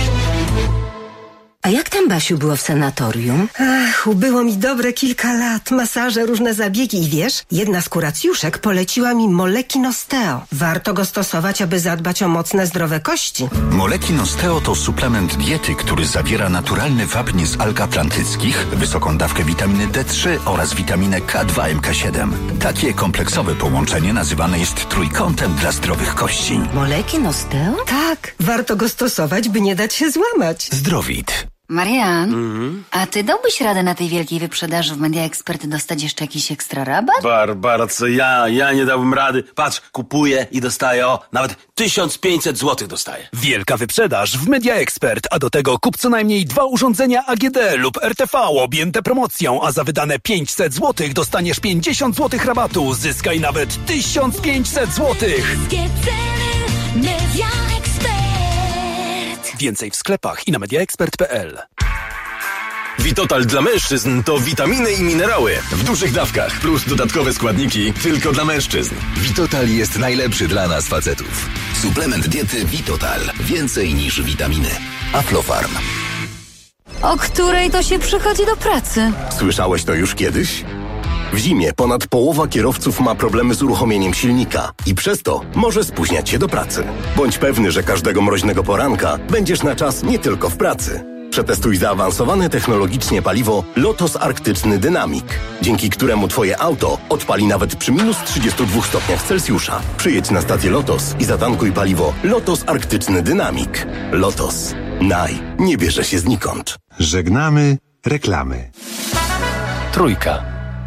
A jak tam, Basiu, było w sanatorium? Ach, ubyło mi dobre kilka lat. Masaże, różne zabiegi i wiesz, jedna z kuracjuszek poleciła mi Moleki Nosteo. Warto go stosować, aby zadbać o mocne, zdrowe kości. Moleki Nosteo to suplement diety, który zawiera naturalny wapń z alg atlantyckich, wysoką dawkę witaminy D trzy oraz witaminę K dwa M K siedem. Takie kompleksowe połączenie nazywane jest trójkątem dla zdrowych kości. Moleki Nosteo? Tak, warto go stosować, by nie dać się złamać. Zdrowit. Marian, mm-hmm. a ty dałbyś radę na tej wielkiej wyprzedaży w Media Expert dostać jeszcze jakiś ekstra rabat? Barbara, co ja? Ja nie dałbym rady. Patrz, kupuję i dostaję, o, nawet tysiąc pięćset złotych dostaję. Wielka wyprzedaż w Media Expert, a do tego kup co najmniej dwa urządzenia A G D lub R T V objęte promocją, a za wydane pięćset złotych dostaniesz pięćdziesiąt złotych rabatu. Zyskaj nawet tysiąc pięćset złotych. Media Expert. Więcej w sklepach i na mediaexpert kropka pe el. Witotal dla mężczyzn to witaminy i minerały w dużych dawkach plus dodatkowe składniki tylko dla mężczyzn. Witotal jest najlepszy dla nas facetów. Suplement diety Witotal. Więcej niż witaminy. Aflofarm. O której to się przychodzi do pracy? Słyszałeś to już kiedyś? W zimie ponad połowa kierowców ma problemy z uruchomieniem silnika i przez to może spóźniać się do pracy. Bądź pewny, że każdego mroźnego poranka będziesz na czas nie tylko w pracy. Przetestuj zaawansowane technologicznie paliwo Lotos Arktyczny Dynamic, dzięki któremu Twoje auto odpali nawet przy minus trzydziestu dwóch stopniach Celsjusza. Przyjedź na stację Lotos i zatankuj paliwo Lotos Arktyczny Dynamic. Lotos. Naj. Nie bierze się znikąd. Żegnamy reklamy. Trójka.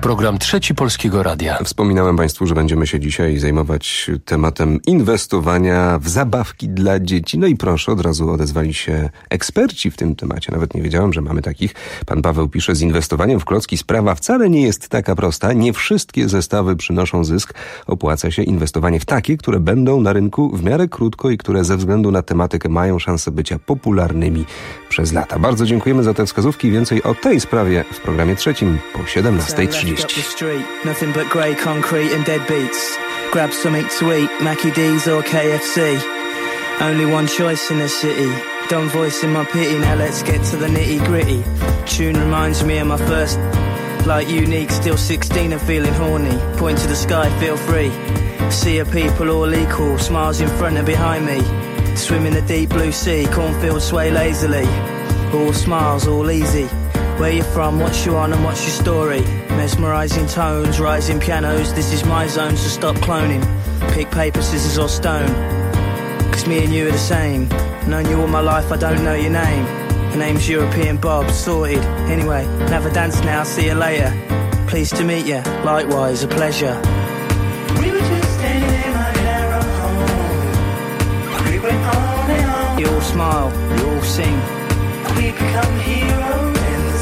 Program Trzeci Polskiego Radia. Wspominałem Państwu, że będziemy się dzisiaj zajmować tematem inwestowania w zabawki dla dzieci. No i proszę, od razu odezwali się eksperci w tym temacie. Nawet nie wiedziałem, że mamy takich. Pan Paweł pisze, z inwestowaniem w klocki sprawa wcale nie jest taka prosta. Nie wszystkie zestawy przynoszą zysk. Opłaca się inwestowanie w takie, które będą na rynku w miarę krótko i które ze względu na tematykę mają szansę bycia popularnymi przez lata. Bardzo dziękujemy za te wskazówki. Więcej o tej sprawie w programie trzecim po siedemnastej trzydzieści. Nothing but grey concrete and dead beats. Grab something to eat, Mackie D's or K F C. Only one choice in the city. Don't voice in my pity, now let's get to the nitty gritty. Tune reminds me of my first. Like unique, still sixteen and feeling horny. Point to the sky, feel free. See a people all equal, smiles in front and behind me. Swim in the deep blue sea, cornfields sway lazily. All smiles, all easy. Where you from, what you on and what's your story? Mesmerising tones, rising pianos, this is my zone, so stop cloning. Pick paper, scissors or stone. Cause me and you are the same. Known you all my life, I don't know your name. The name's European Bob, sorted. Anyway, have a dance now, see you later. Pleased to meet you, likewise, a pleasure. We were just standing in my narrow home. We went on and on. You all smile, you all sing. We become heroes.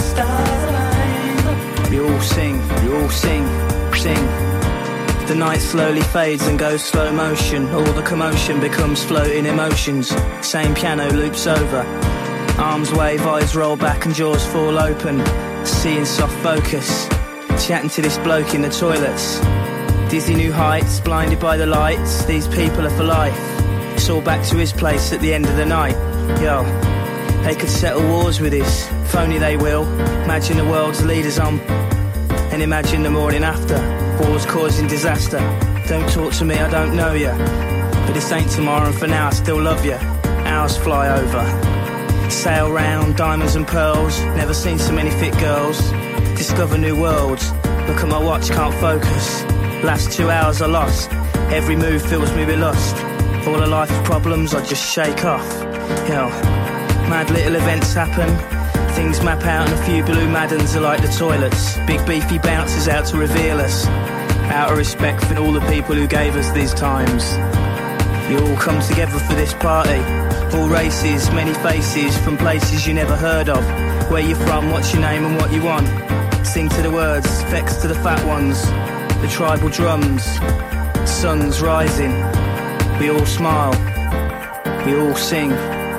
You all sing, you all sing, sing. The night slowly fades and goes slow motion. All the commotion becomes floating emotions. Same piano loops over. Arms wave, eyes roll back and jaws fall open. Seeing soft focus. Chatting to this bloke in the toilets. Dizzy new heights, blinded by the lights. These people are for life. It's all back to his place at the end of the night. Yo, they could settle wars with this. If only they will. Imagine the world's leaders on. And imagine the morning after. Wars causing disaster. Don't talk to me, I don't know ya. But this ain't tomorrow and for now I still love ya. Hours fly over. Sail round, diamonds and pearls. Never seen so many fit girls. Discover new worlds. Look at my watch, can't focus. Last two hours are lost. Every move fills me with lust. All of life's problems I just shake off. Yo, mad little events happen. Things map out and a few blue Maddens are like the toilets. Big beefy bouncers out to reveal us. Out of respect for all the people who gave us these times. You all come together for this party. All races, many faces, from places you never heard of. Where you from, what's your name and what you want. Sing to the words, vex to the fat ones. The tribal drums, sun's rising. We all smile, we all sing.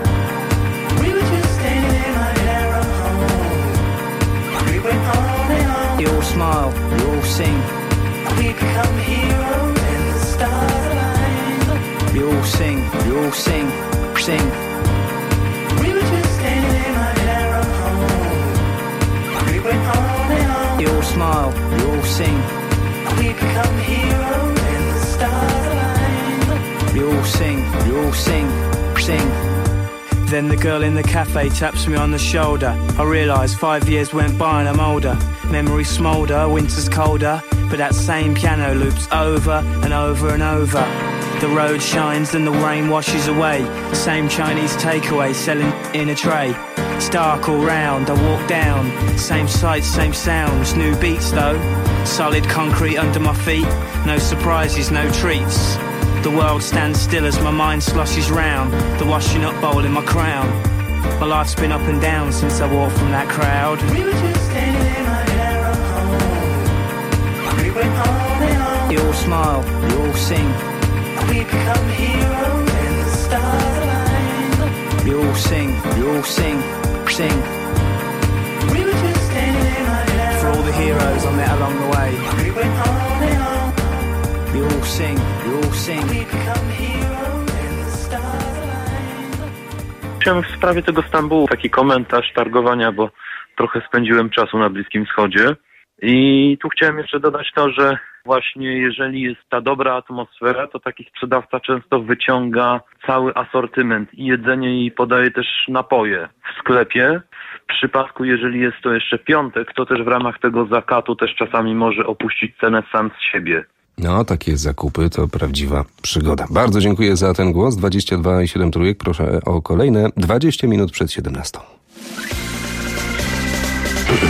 You all smile, you all sing. We become heroes and the stars align. You all sing, you all sing, sing. We were just standing in my narrow home. We went on and on. You all smile, you all sing. We become heroes and the stars align. You all sing, you all sing, sing. Then the girl in the cafe taps me on the shoulder. I realise five years went by and I'm older. Memories smoulder, winter's colder. But that same piano loops over and over and over. The road shines and the rain washes away. Same Chinese takeaway selling in a tray. It's dark all round, I walk down. Same sights, same sounds, new beats though. Solid concrete under my feet. No surprises, no treats. The world stands still as my mind sloshes round. The washing up bowl in my crown. My life's been up and down since I walked from that crowd. We were just standing in my narrow home. We went on and on. You all smile, you all sing. We become heroes and the stars align. You all sing, you all sing, sing. We were just standing in my narrow home. For all the heroes I met along the way. We went on and on. You all sing, you all sing. We become heroes and the stars align. Chciałem w sprawie tego Stambułu taki komentarz targowania, bo trochę spędziłem czasu na Bliskim Wschodzie i tu chciałem jeszcze dodać to, że właśnie jeżeli jest ta dobra atmosfera, to taki sprzedawca często wyciąga cały asortyment i jedzenie i podaje też napoje w sklepie. W przypadku, jeżeli jest to jeszcze piątek, to też w ramach tego zakatu też czasami może opuścić cenę sam z siebie. No, takie zakupy to prawdziwa przygoda. Bardzo dziękuję za ten głos. dwadzieścia dwa i siedem trójek. Proszę o kolejne dwadzieścia minut przed siedemnastą.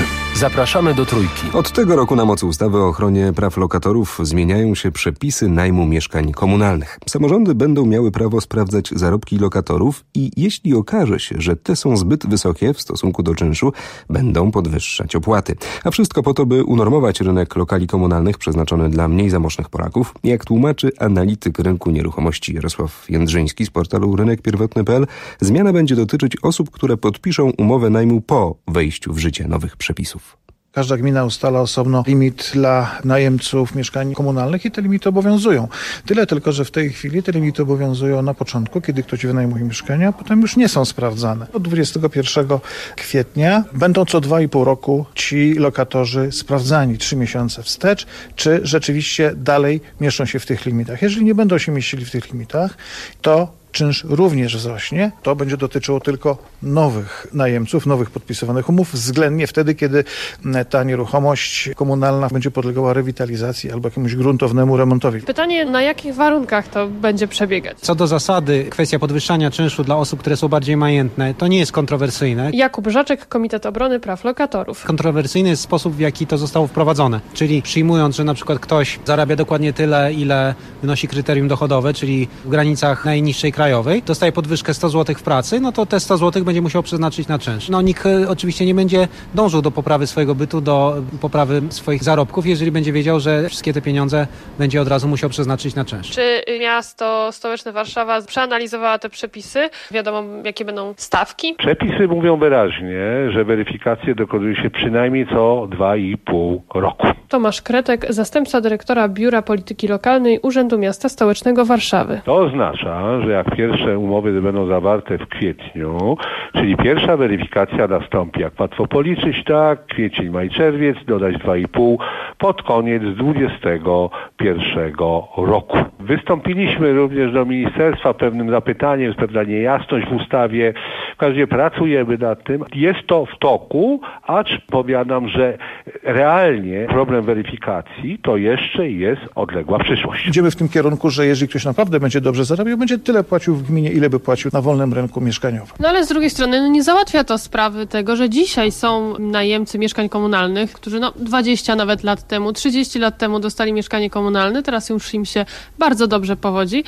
Zapraszamy do Trójki. Od tego roku na mocy ustawy o ochronie praw lokatorów zmieniają się przepisy najmu mieszkań komunalnych. Samorządy będą miały prawo sprawdzać zarobki lokatorów i jeśli okaże się, że te są zbyt wysokie w stosunku do czynszu, będą podwyższać opłaty. A wszystko po to, by unormować rynek lokali komunalnych przeznaczony dla mniej zamożnych Polaków. Jak tłumaczy analityk rynku nieruchomości Jarosław Jędrzyński z portalu rynek pierwotny kropka p l, zmiana będzie dotyczyć osób, które podpiszą umowę najmu po wejściu w życie nowych przepisów. Każda gmina ustala osobno limit dla najemców mieszkań komunalnych i te limity obowiązują. Tyle tylko, że w tej chwili te limity obowiązują na początku, kiedy ktoś wynajmuje mieszkania, a potem już nie są sprawdzane. Od dwudziestego pierwszego kwietnia będą co dwa i pół roku ci lokatorzy sprawdzani trzy miesiące wstecz, czy rzeczywiście dalej mieszczą się w tych limitach. Jeżeli nie będą się mieścili w tych limitach, to czynsz również wzrośnie. To będzie dotyczyło tylko nowych najemców, nowych podpisywanych umów, względnie wtedy, kiedy ta nieruchomość komunalna będzie podlegała rewitalizacji albo jakiemuś gruntownemu remontowi. Pytanie, na jakich warunkach to będzie przebiegać? Co do zasady, kwestia podwyższania czynszu dla osób, które są bardziej majętne, to nie jest kontrowersyjne. Jakub Żaczek, Komitet Obrony Praw Lokatorów. Kontrowersyjny jest sposób, w jaki to zostało wprowadzone. Czyli przyjmując, że na przykład ktoś zarabia dokładnie tyle, ile wynosi kryterium dochodowe, czyli w granicach najniższej krajowej, dostaje podwyżkę sto złotych w pracy, no to te sto złotych będzie musiał przeznaczyć na czynsz. No nikt oczywiście nie będzie dążył do poprawy swojego bytu, do poprawy swoich zarobków, jeżeli będzie wiedział, że wszystkie te pieniądze będzie od razu musiał przeznaczyć na czynsz. Czy miasto stołeczne Warszawa przeanalizowała te przepisy? Wiadomo, jakie będą stawki? Przepisy mówią wyraźnie, że weryfikacje dokonuje się przynajmniej co dwa i pół roku. Tomasz Kretek, zastępca dyrektora Biura Polityki Lokalnej Urzędu Miasta Stołecznego Warszawy. To oznacza, że jak pierwsze umowy będą zawarte w kwietniu, czyli pierwsza weryfikacja nastąpi, jak łatwo policzyć, tak, kwiecień, maj, czerwiec, dodać dwa i pół, pod koniec dwudziestego pierwszego roku. Wystąpiliśmy również do ministerstwa pewnym zapytaniem, pewna niejasność w ustawie. W każdym razie pracujemy nad tym. Jest to w toku, acz powiadam, że realnie problem weryfikacji to jeszcze jest odległa przyszłość. Idziemy w tym kierunku, że jeżeli ktoś naprawdę będzie dobrze zarabiał, będzie tyle płacił w gminie, ile by płacił na wolnym rynku mieszkaniowym. No ale z drugiej strony no nie załatwia to sprawy tego, że dzisiaj są najemcy mieszkań komunalnych, którzy no dwadzieścia nawet lat temu, trzydzieści lat temu dostali mieszkanie komunalne, teraz już im się bardzo dobrze powodzi,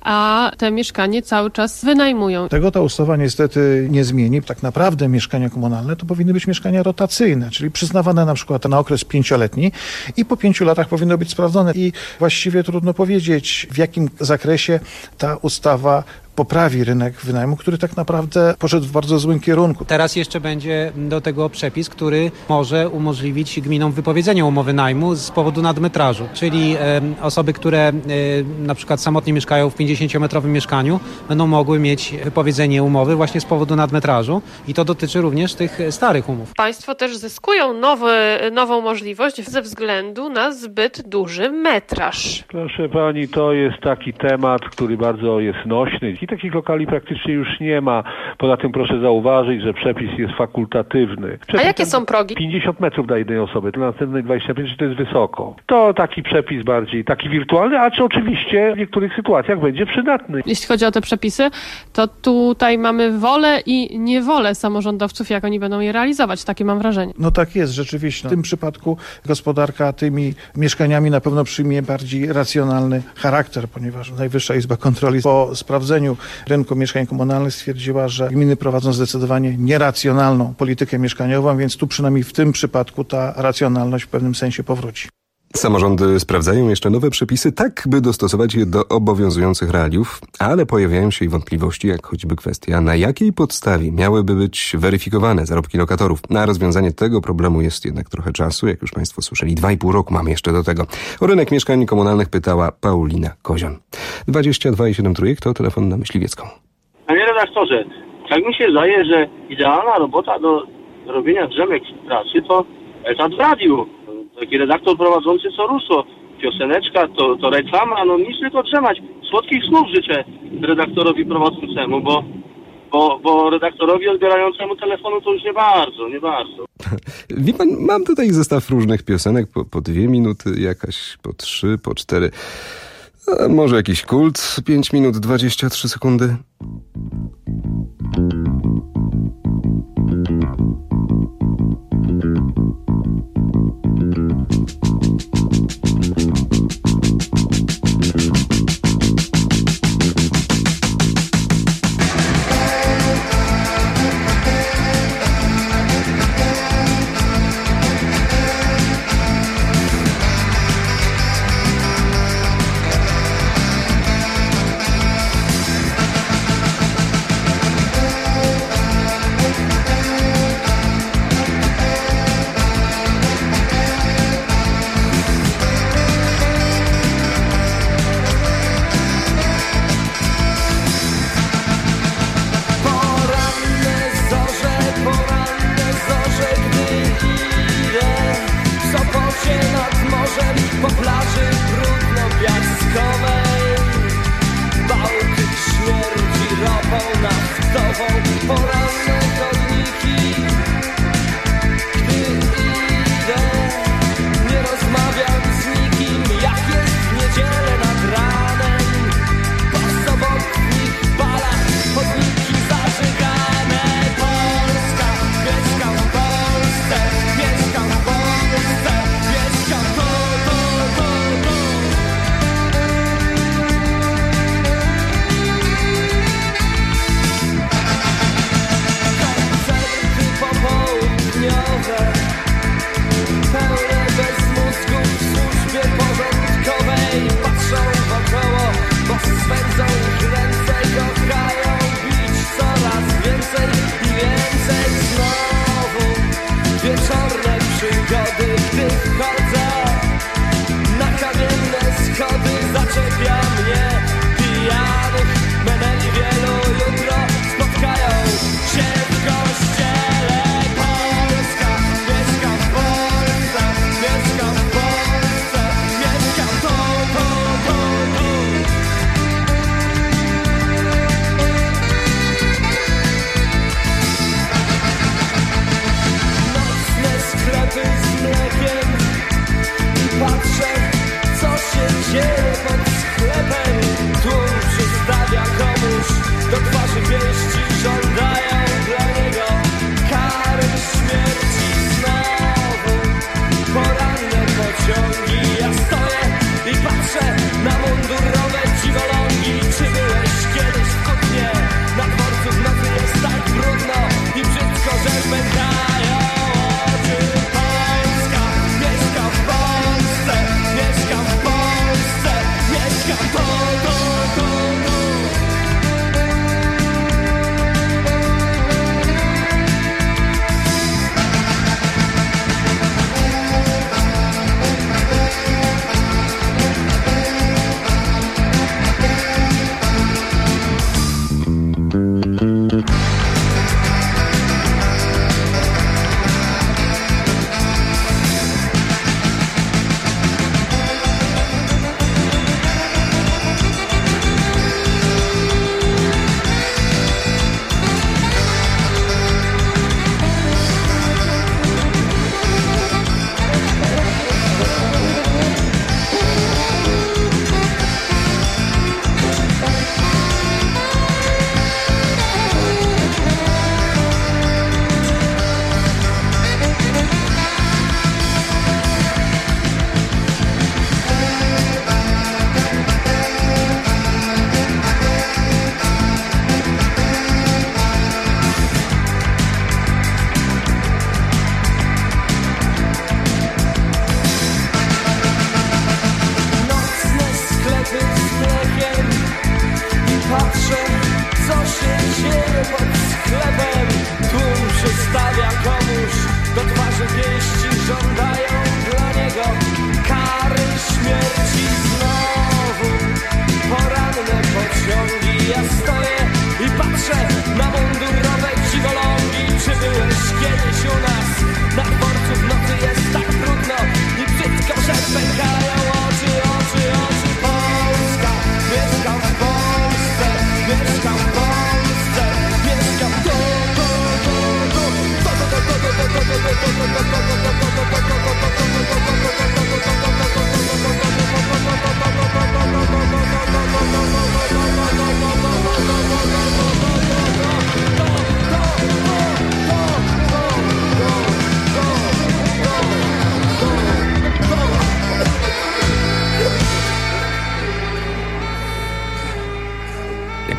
a te mieszkanie cały czas wynajmują. Tego ta ustawa niestety nie zmieni. Tak naprawdę mieszkania komunalne to powinny być mieszkania rotacyjne, czyli przyznawane na przykład na okres pięcioletni i po pięciu latach powinno być sprawdzone. I właściwie trudno powiedzieć, w jakim zakresie ta ustawa poprawi rynek wynajmu, który tak naprawdę poszedł w bardzo złym kierunku. Teraz jeszcze będzie do tego przepis, który może umożliwić gminom wypowiedzenie umowy najmu z powodu nadmetrażu. Czyli e, osoby, które e, na przykład samotnie mieszkają w pięćdziesięciometrowym mieszkaniu, będą mogły mieć wypowiedzenie umowy właśnie z powodu nadmetrażu i to dotyczy również tych starych umów. Państwo też zyskują nowy, nową możliwość ze względu na zbyt duży metraż. Proszę pani, to jest taki temat, który bardzo jest nośny. I takich lokali praktycznie już nie ma. Poza tym proszę zauważyć, że przepis jest fakultatywny. Przepis A jakie są progi? pięćdziesiąt metrów dla jednej osoby, dla następnej dwadzieścia pięć, to jest wysoko. To taki przepis bardziej, taki wirtualny, a czy oczywiście w niektórych sytuacjach będzie przydatny. Jeśli chodzi o te przepisy, to tutaj mamy wolę i niewolę samorządowców, jak oni będą je realizować. Takie mam wrażenie. No tak jest, rzeczywiście. W tym przypadku gospodarka tymi mieszkaniami na pewno przyjmie bardziej racjonalny charakter, ponieważ Najwyższa Izba Kontroli po sprawdzeniu rynku mieszkań komunalnych stwierdziła, że gminy prowadzą zdecydowanie nieracjonalną politykę mieszkaniową, więc tu przynajmniej w tym przypadku ta racjonalność w pewnym sensie powróci. Samorządy sprawdzają jeszcze nowe przepisy tak, by dostosować je do obowiązujących realiów, ale pojawiają się i wątpliwości, jak choćby kwestia, na jakiej podstawie miałyby być weryfikowane zarobki lokatorów. Na rozwiązanie tego problemu jest jednak trochę czasu, jak już Państwo słyszeli, dwa i pół roku mamy jeszcze do tego. O rynek mieszkań komunalnych pytała Paulina Kozion. dwadzieścia dwa i siedem trójek to telefon na Myśliwiecką. Panie redaktorze, tak mi się zdaje, że idealna robota do robienia drzemek w pracy to etat w radiu. Taki redaktor prowadzący co ruso. Pioseneczka, to, to reklama, no nic tylko drzemać. Słodkich snów życzę redaktorowi prowadzącemu, bo, bo, bo redaktorowi odbierającemu telefonu to już nie bardzo, nie bardzo. Wie pan, mam tutaj zestaw różnych piosenek, po, po dwie minuty, jakaś po trzy, po cztery. A może jakiś kult, pięć minut dwadzieścia trzy sekundy.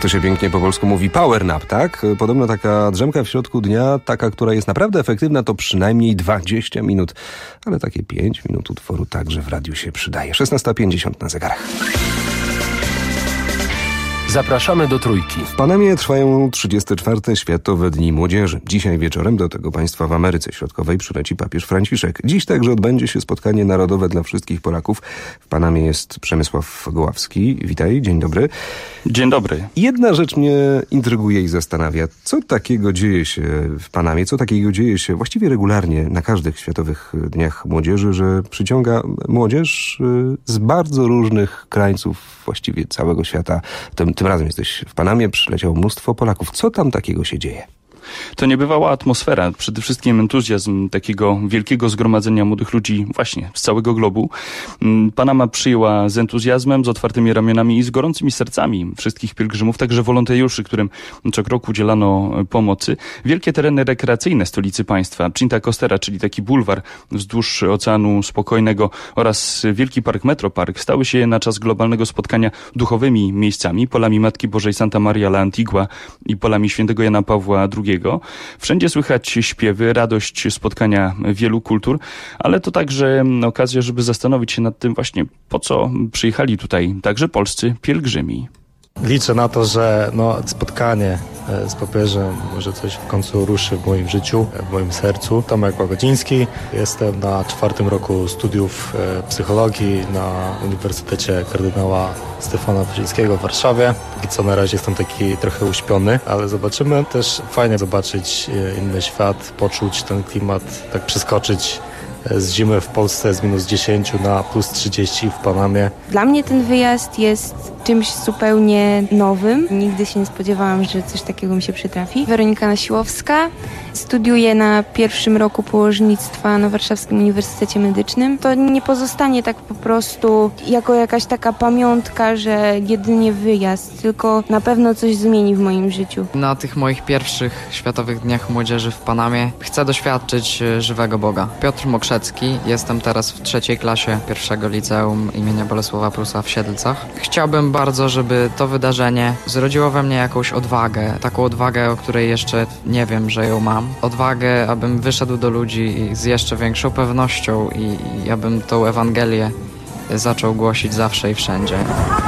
to się pięknie po polsku mówi, power nap, tak? Podobno taka drzemka w środku dnia, taka, która jest naprawdę efektywna, to przynajmniej dwadzieścia minut, ale takie pięć minut utworu także w radiu się przydaje. szesnasta pięćdziesiąt na zegarach. Zapraszamy do Trójki. W Panamie trwają trzydzieste czwarte Światowe Dni Młodzieży. Dzisiaj wieczorem do tego państwa w Ameryce Środkowej przyleci papież Franciszek. Dziś także odbędzie się spotkanie narodowe dla wszystkich Polaków. W Panamie jest Przemysław Goławski. Witaj, dzień dobry. Dzień dobry. Jedna rzecz mnie intryguje i zastanawia. Co takiego dzieje się w Panamie? Co takiego dzieje się właściwie regularnie na każdych Światowych Dniach Młodzieży, że przyciąga młodzież z bardzo różnych krańców właściwie całego świata. Tym, tym razem jesteś w Panamie, przyleciało mnóstwo Polaków. Co tam takiego się dzieje? To niebywała atmosfera, przede wszystkim entuzjazm takiego wielkiego zgromadzenia młodych ludzi właśnie z całego globu. Panama przyjęła z entuzjazmem, z otwartymi ramionami i z gorącymi sercami wszystkich pielgrzymów, także wolontariuszy, którym co krok udzielano pomocy. Wielkie tereny rekreacyjne stolicy państwa, Cinta Costera, czyli taki bulwar wzdłuż Oceanu Spokojnego oraz Wielki Park Metropark stały się na czas globalnego spotkania duchowymi miejscami, polami Matki Bożej Santa Maria la Antigua i polami Świętego Jana Pawła drugiego. Wszędzie słychać śpiewy, radość spotkania wielu kultur, ale to także okazja, żeby zastanowić się nad tym właśnie, po co przyjechali tutaj także polscy pielgrzymi. Liczę na to, że no, spotkanie z papieżem może coś w końcu ruszy w moim życiu, w moim sercu. Tomek Łagodziński. Jestem na czwartym roku studiów psychologii na Uniwersytecie Kardynała Stefana Wyszyńskiego w Warszawie. I co na razie jestem taki trochę uśpiony, ale zobaczymy. Też fajnie zobaczyć inny świat, poczuć ten klimat, tak przeskoczyć z zimy w Polsce z minus dziesięć na plus trzydzieści w Panamie. Dla mnie ten wyjazd jest czymś zupełnie nowym. Nigdy się nie spodziewałam, że coś takiego mi się przytrafi. Weronika Nasiłowska. Studiuję na pierwszym roku położnictwa na Warszawskim Uniwersytecie Medycznym. To nie pozostanie tak po prostu jako jakaś taka pamiątka, że jedynie wyjazd, tylko na pewno coś zmieni w moim życiu. Na tych moich pierwszych Światowych Dniach Młodzieży w Panamie chcę doświadczyć żywego Boga. Piotr Mokrzecki. Jestem teraz w trzeciej klasie pierwszego liceum imienia Bolesława Prusa w Siedlcach. Chciałbym bardzo, żeby to wydarzenie zrodziło we mnie jakąś odwagę. Taką odwagę, o której jeszcze nie wiem, że ją mam. Odwagę, abym wyszedł do ludzi z jeszcze większą pewnością i, i abym tą Ewangelię zaczął głosić zawsze i wszędzie.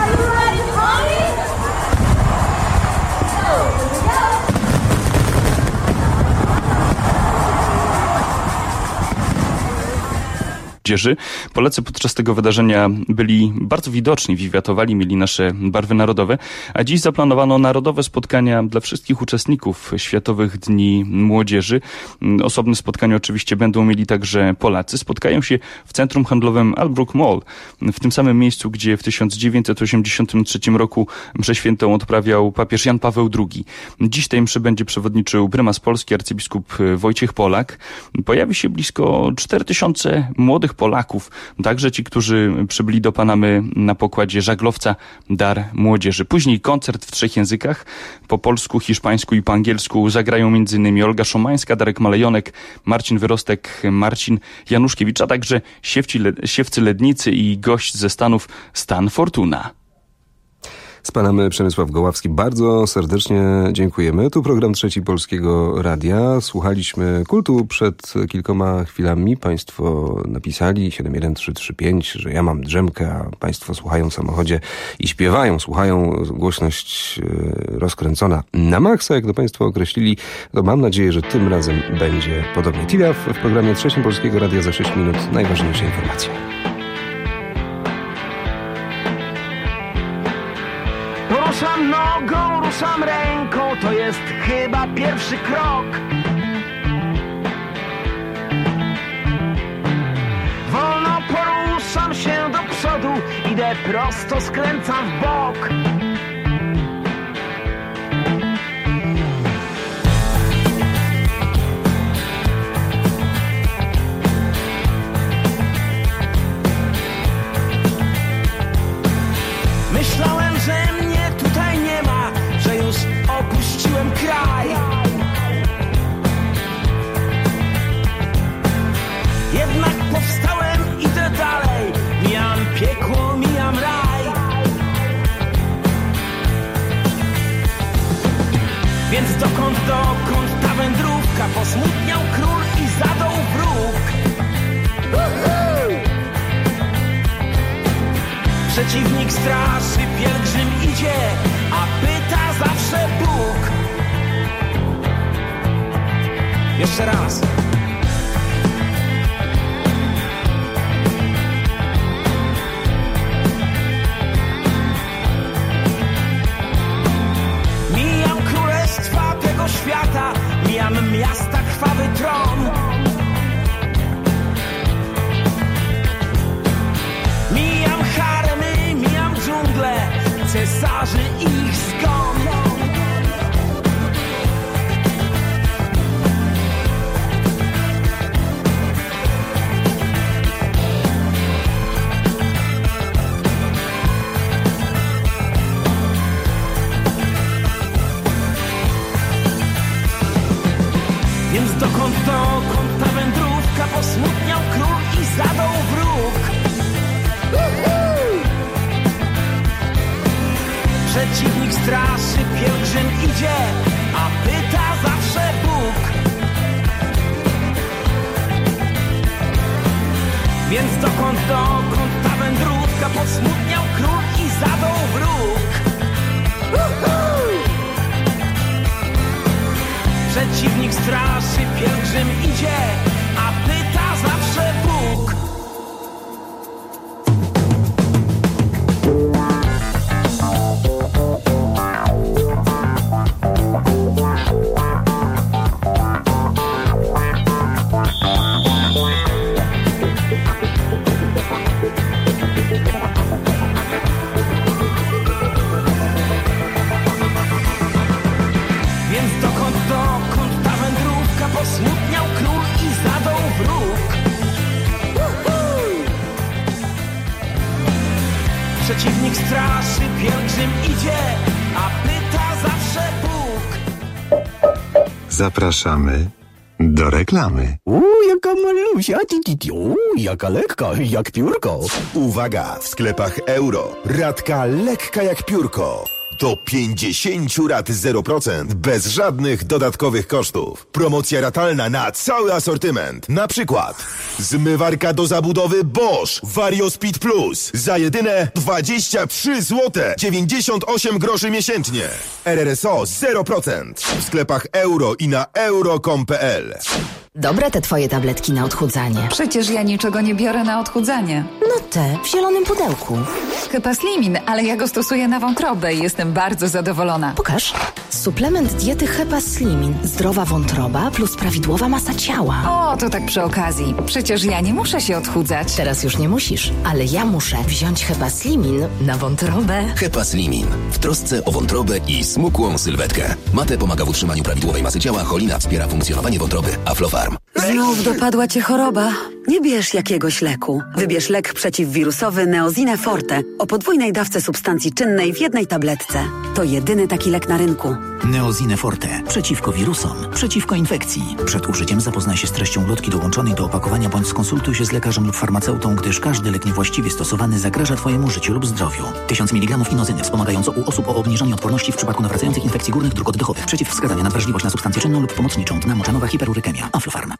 Polacy podczas tego wydarzenia byli bardzo widoczni, wiwatowali, mieli nasze barwy narodowe, a dziś zaplanowano narodowe spotkania dla wszystkich uczestników Światowych Dni Młodzieży. Osobne spotkania oczywiście będą mieli także Polacy. Spotkają się w centrum handlowym Albrook Mall, w tym samym miejscu, gdzie w tysiąc dziewięćset osiemdziesiątym trzecim roku mszę świętą odprawiał papież Jan Paweł drugi. Dziś tej mszy będzie przewodniczył prymas Polski, arcybiskup Wojciech Polak. Pojawi się blisko cztery tysiące młodych Polaków, także ci, którzy przybyli do Panamy na pokładzie żaglowca Dar Młodzieży. Później koncert w trzech językach, po polsku, hiszpańsku i po angielsku zagrają m.in. Olga Szomańska, Darek Malejonek, Marcin Wyrostek, Marcin Januszkiewicz, a także siewci, siewcy Lednicy i gość ze Stanów Stan Fortuna. Z Panamy Przemysław Goławski. Bardzo serdecznie dziękujemy. Tu program Trzeci Polskiego Radia. Słuchaliśmy kultu przed kilkoma chwilami. Państwo napisali siedem jeden trzy trzy pięć, że ja mam drzemkę, a państwo słuchają w samochodzie i śpiewają, słuchają. Głośność rozkręcona na maksa, jak to państwo określili. To mam nadzieję, że tym razem będzie podobnie. Tilia w programie Trzecim Polskiego Radia za sześć minut. Najważniejsze informacje. Ruszam nogą, ruszam ręką, to jest chyba pierwszy krok. Wolno poruszam się do przodu, idę prosto, skręcam w bok. Myślałem, że mnie tutaj nie ma, że już opuściłem kraj. Jednak powstałem, idę dalej, mijam piekło, mijam raj. dokąd, dokąd ta wędrówka? Posmutniał król i zadał wróg. Przeciwnik straszy, pielgrzym idzie, a pyta zawsze Bóg. Jeszcze raz. Mijam królestwa tego świata, mijam miasta, krwawy tron. Mijam haremy, mijam dżunglę, cesarzy i ich zgon. Więc dokąd, dokąd ta wędrówka? Posmutniał król i zadał wróg. Przeciwnik straszy, pielgrzym idzie, a pyta zawsze Bóg. Więc dokąd, dokąd ta wędrówka? Posmutniał król i zadał wróg. Przeciwnik straszy, pielgrzym idzie, a pyta zawsze Bóg. Posmutniał król i zadał wróg. Przeciwnik straszy, pielgrzym idzie, a pyta zawsze Bóg. Zapraszamy do reklamy. Uuu, jaka malusia, uuu, jaka lekka, jak piórko. Uwaga, w sklepach Euro. Ratka lekka jak piórko. Do pięćdziesięciu rat zero procent bez żadnych dodatkowych kosztów. Promocja ratalna na cały asortyment. Na przykład zmywarka do zabudowy Bosch Vario Speed Plus za jedyne dwadzieścia trzy złote dziewięćdziesiąt osiem groszy miesięcznie. R R S O zero procent. W sklepach Euro i na euro kropka com kropka p l. Dobre te twoje tabletki na odchudzanie. Przecież ja niczego nie biorę na odchudzanie. No te, w zielonym pudełku. Chyba Slimin, ale ja go stosuję na wątrobę i jestem bardzo zadowolona. Pokaż. Suplement diety Hepa Slimin. Zdrowa wątroba plus prawidłowa masa ciała. O, to tak przy okazji. Przecież ja nie muszę się odchudzać. Teraz już nie musisz, ale ja muszę wziąć Hepa Slimin na wątrobę. Hepa Slimin. W trosce o wątrobę i smukłą sylwetkę. Mate pomaga w utrzymaniu prawidłowej masy ciała, cholina wspiera funkcjonowanie wątroby. Aflofarm. Znów dopadła cię choroba? Nie bierz jakiegoś leku. Wybierz lek przeciwwirusowy Neozine Forte o podwójnej dawce substancji czynnej w jednej tabletce. To jedyny taki lek na rynku. Neozine Forte. Przeciwko wirusom. Przeciwko infekcji. Przed użyciem zapoznaj się z treścią ulotki dołączonej do opakowania bądź skonsultuj się z lekarzem lub farmaceutą, gdyż każdy lek niewłaściwie stosowany zagraża twojemu życiu lub zdrowiu. tysiąc miligramów inozyny wspomagająco u osób o obniżonej odporności w przypadku nawracających infekcji górnych dróg oddechowych. Przeciwwskazania na wrażliwość na substancję czynną lub pomocniczą. Dna moczanowa, hiperurykemia. Aflofarm.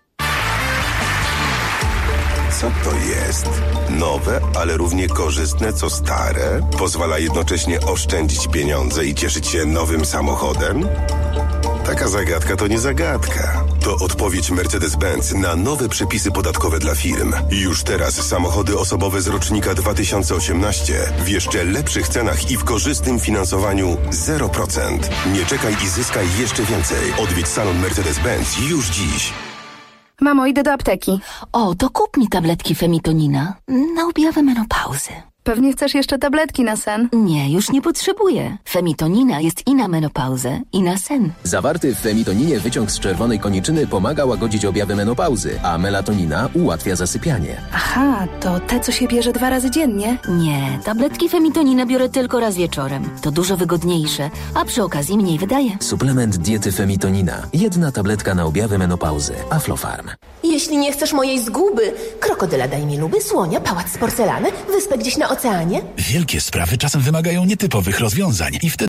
Co to jest? Nowe, ale równie korzystne co stare? Pozwala jednocześnie oszczędzić pieniądze i cieszyć się nowym samochodem? Taka zagadka to nie zagadka. To odpowiedź Mercedes-Benz na nowe przepisy podatkowe dla firm. Już teraz samochody osobowe z rocznika dwa tysiące osiemnaście w jeszcze lepszych cenach i w korzystnym finansowaniu zero procent. Nie czekaj i zyskaj jeszcze więcej. Odwiedź salon Mercedes-Benz już dziś. Mamo, idę do apteki. O, to kup mi tabletki Femitonina na objawy menopauzy. Pewnie chcesz jeszcze tabletki na sen? Nie, już nie potrzebuję. Femitonina jest i na menopauzę, i na sen. Zawarty w Femitoninie wyciąg z czerwonej koniczyny pomaga łagodzić objawy menopauzy, a melatonina ułatwia zasypianie. Aha, to te, co się bierze dwa razy dziennie? Nie, tabletki Femitonina biorę tylko raz wieczorem. To dużo wygodniejsze, a przy okazji mniej wydaje. Suplement diety Femitonina. Jedna tabletka na objawy menopauzy. Aflofarm. Jeśli nie chcesz mojej zguby, krokodyla daj mi luby, słonia, pałac z porcelany, wyspę gdzieś na oceanie. Wielkie sprawy czasem wymagają nietypowych rozwiązań i wtedy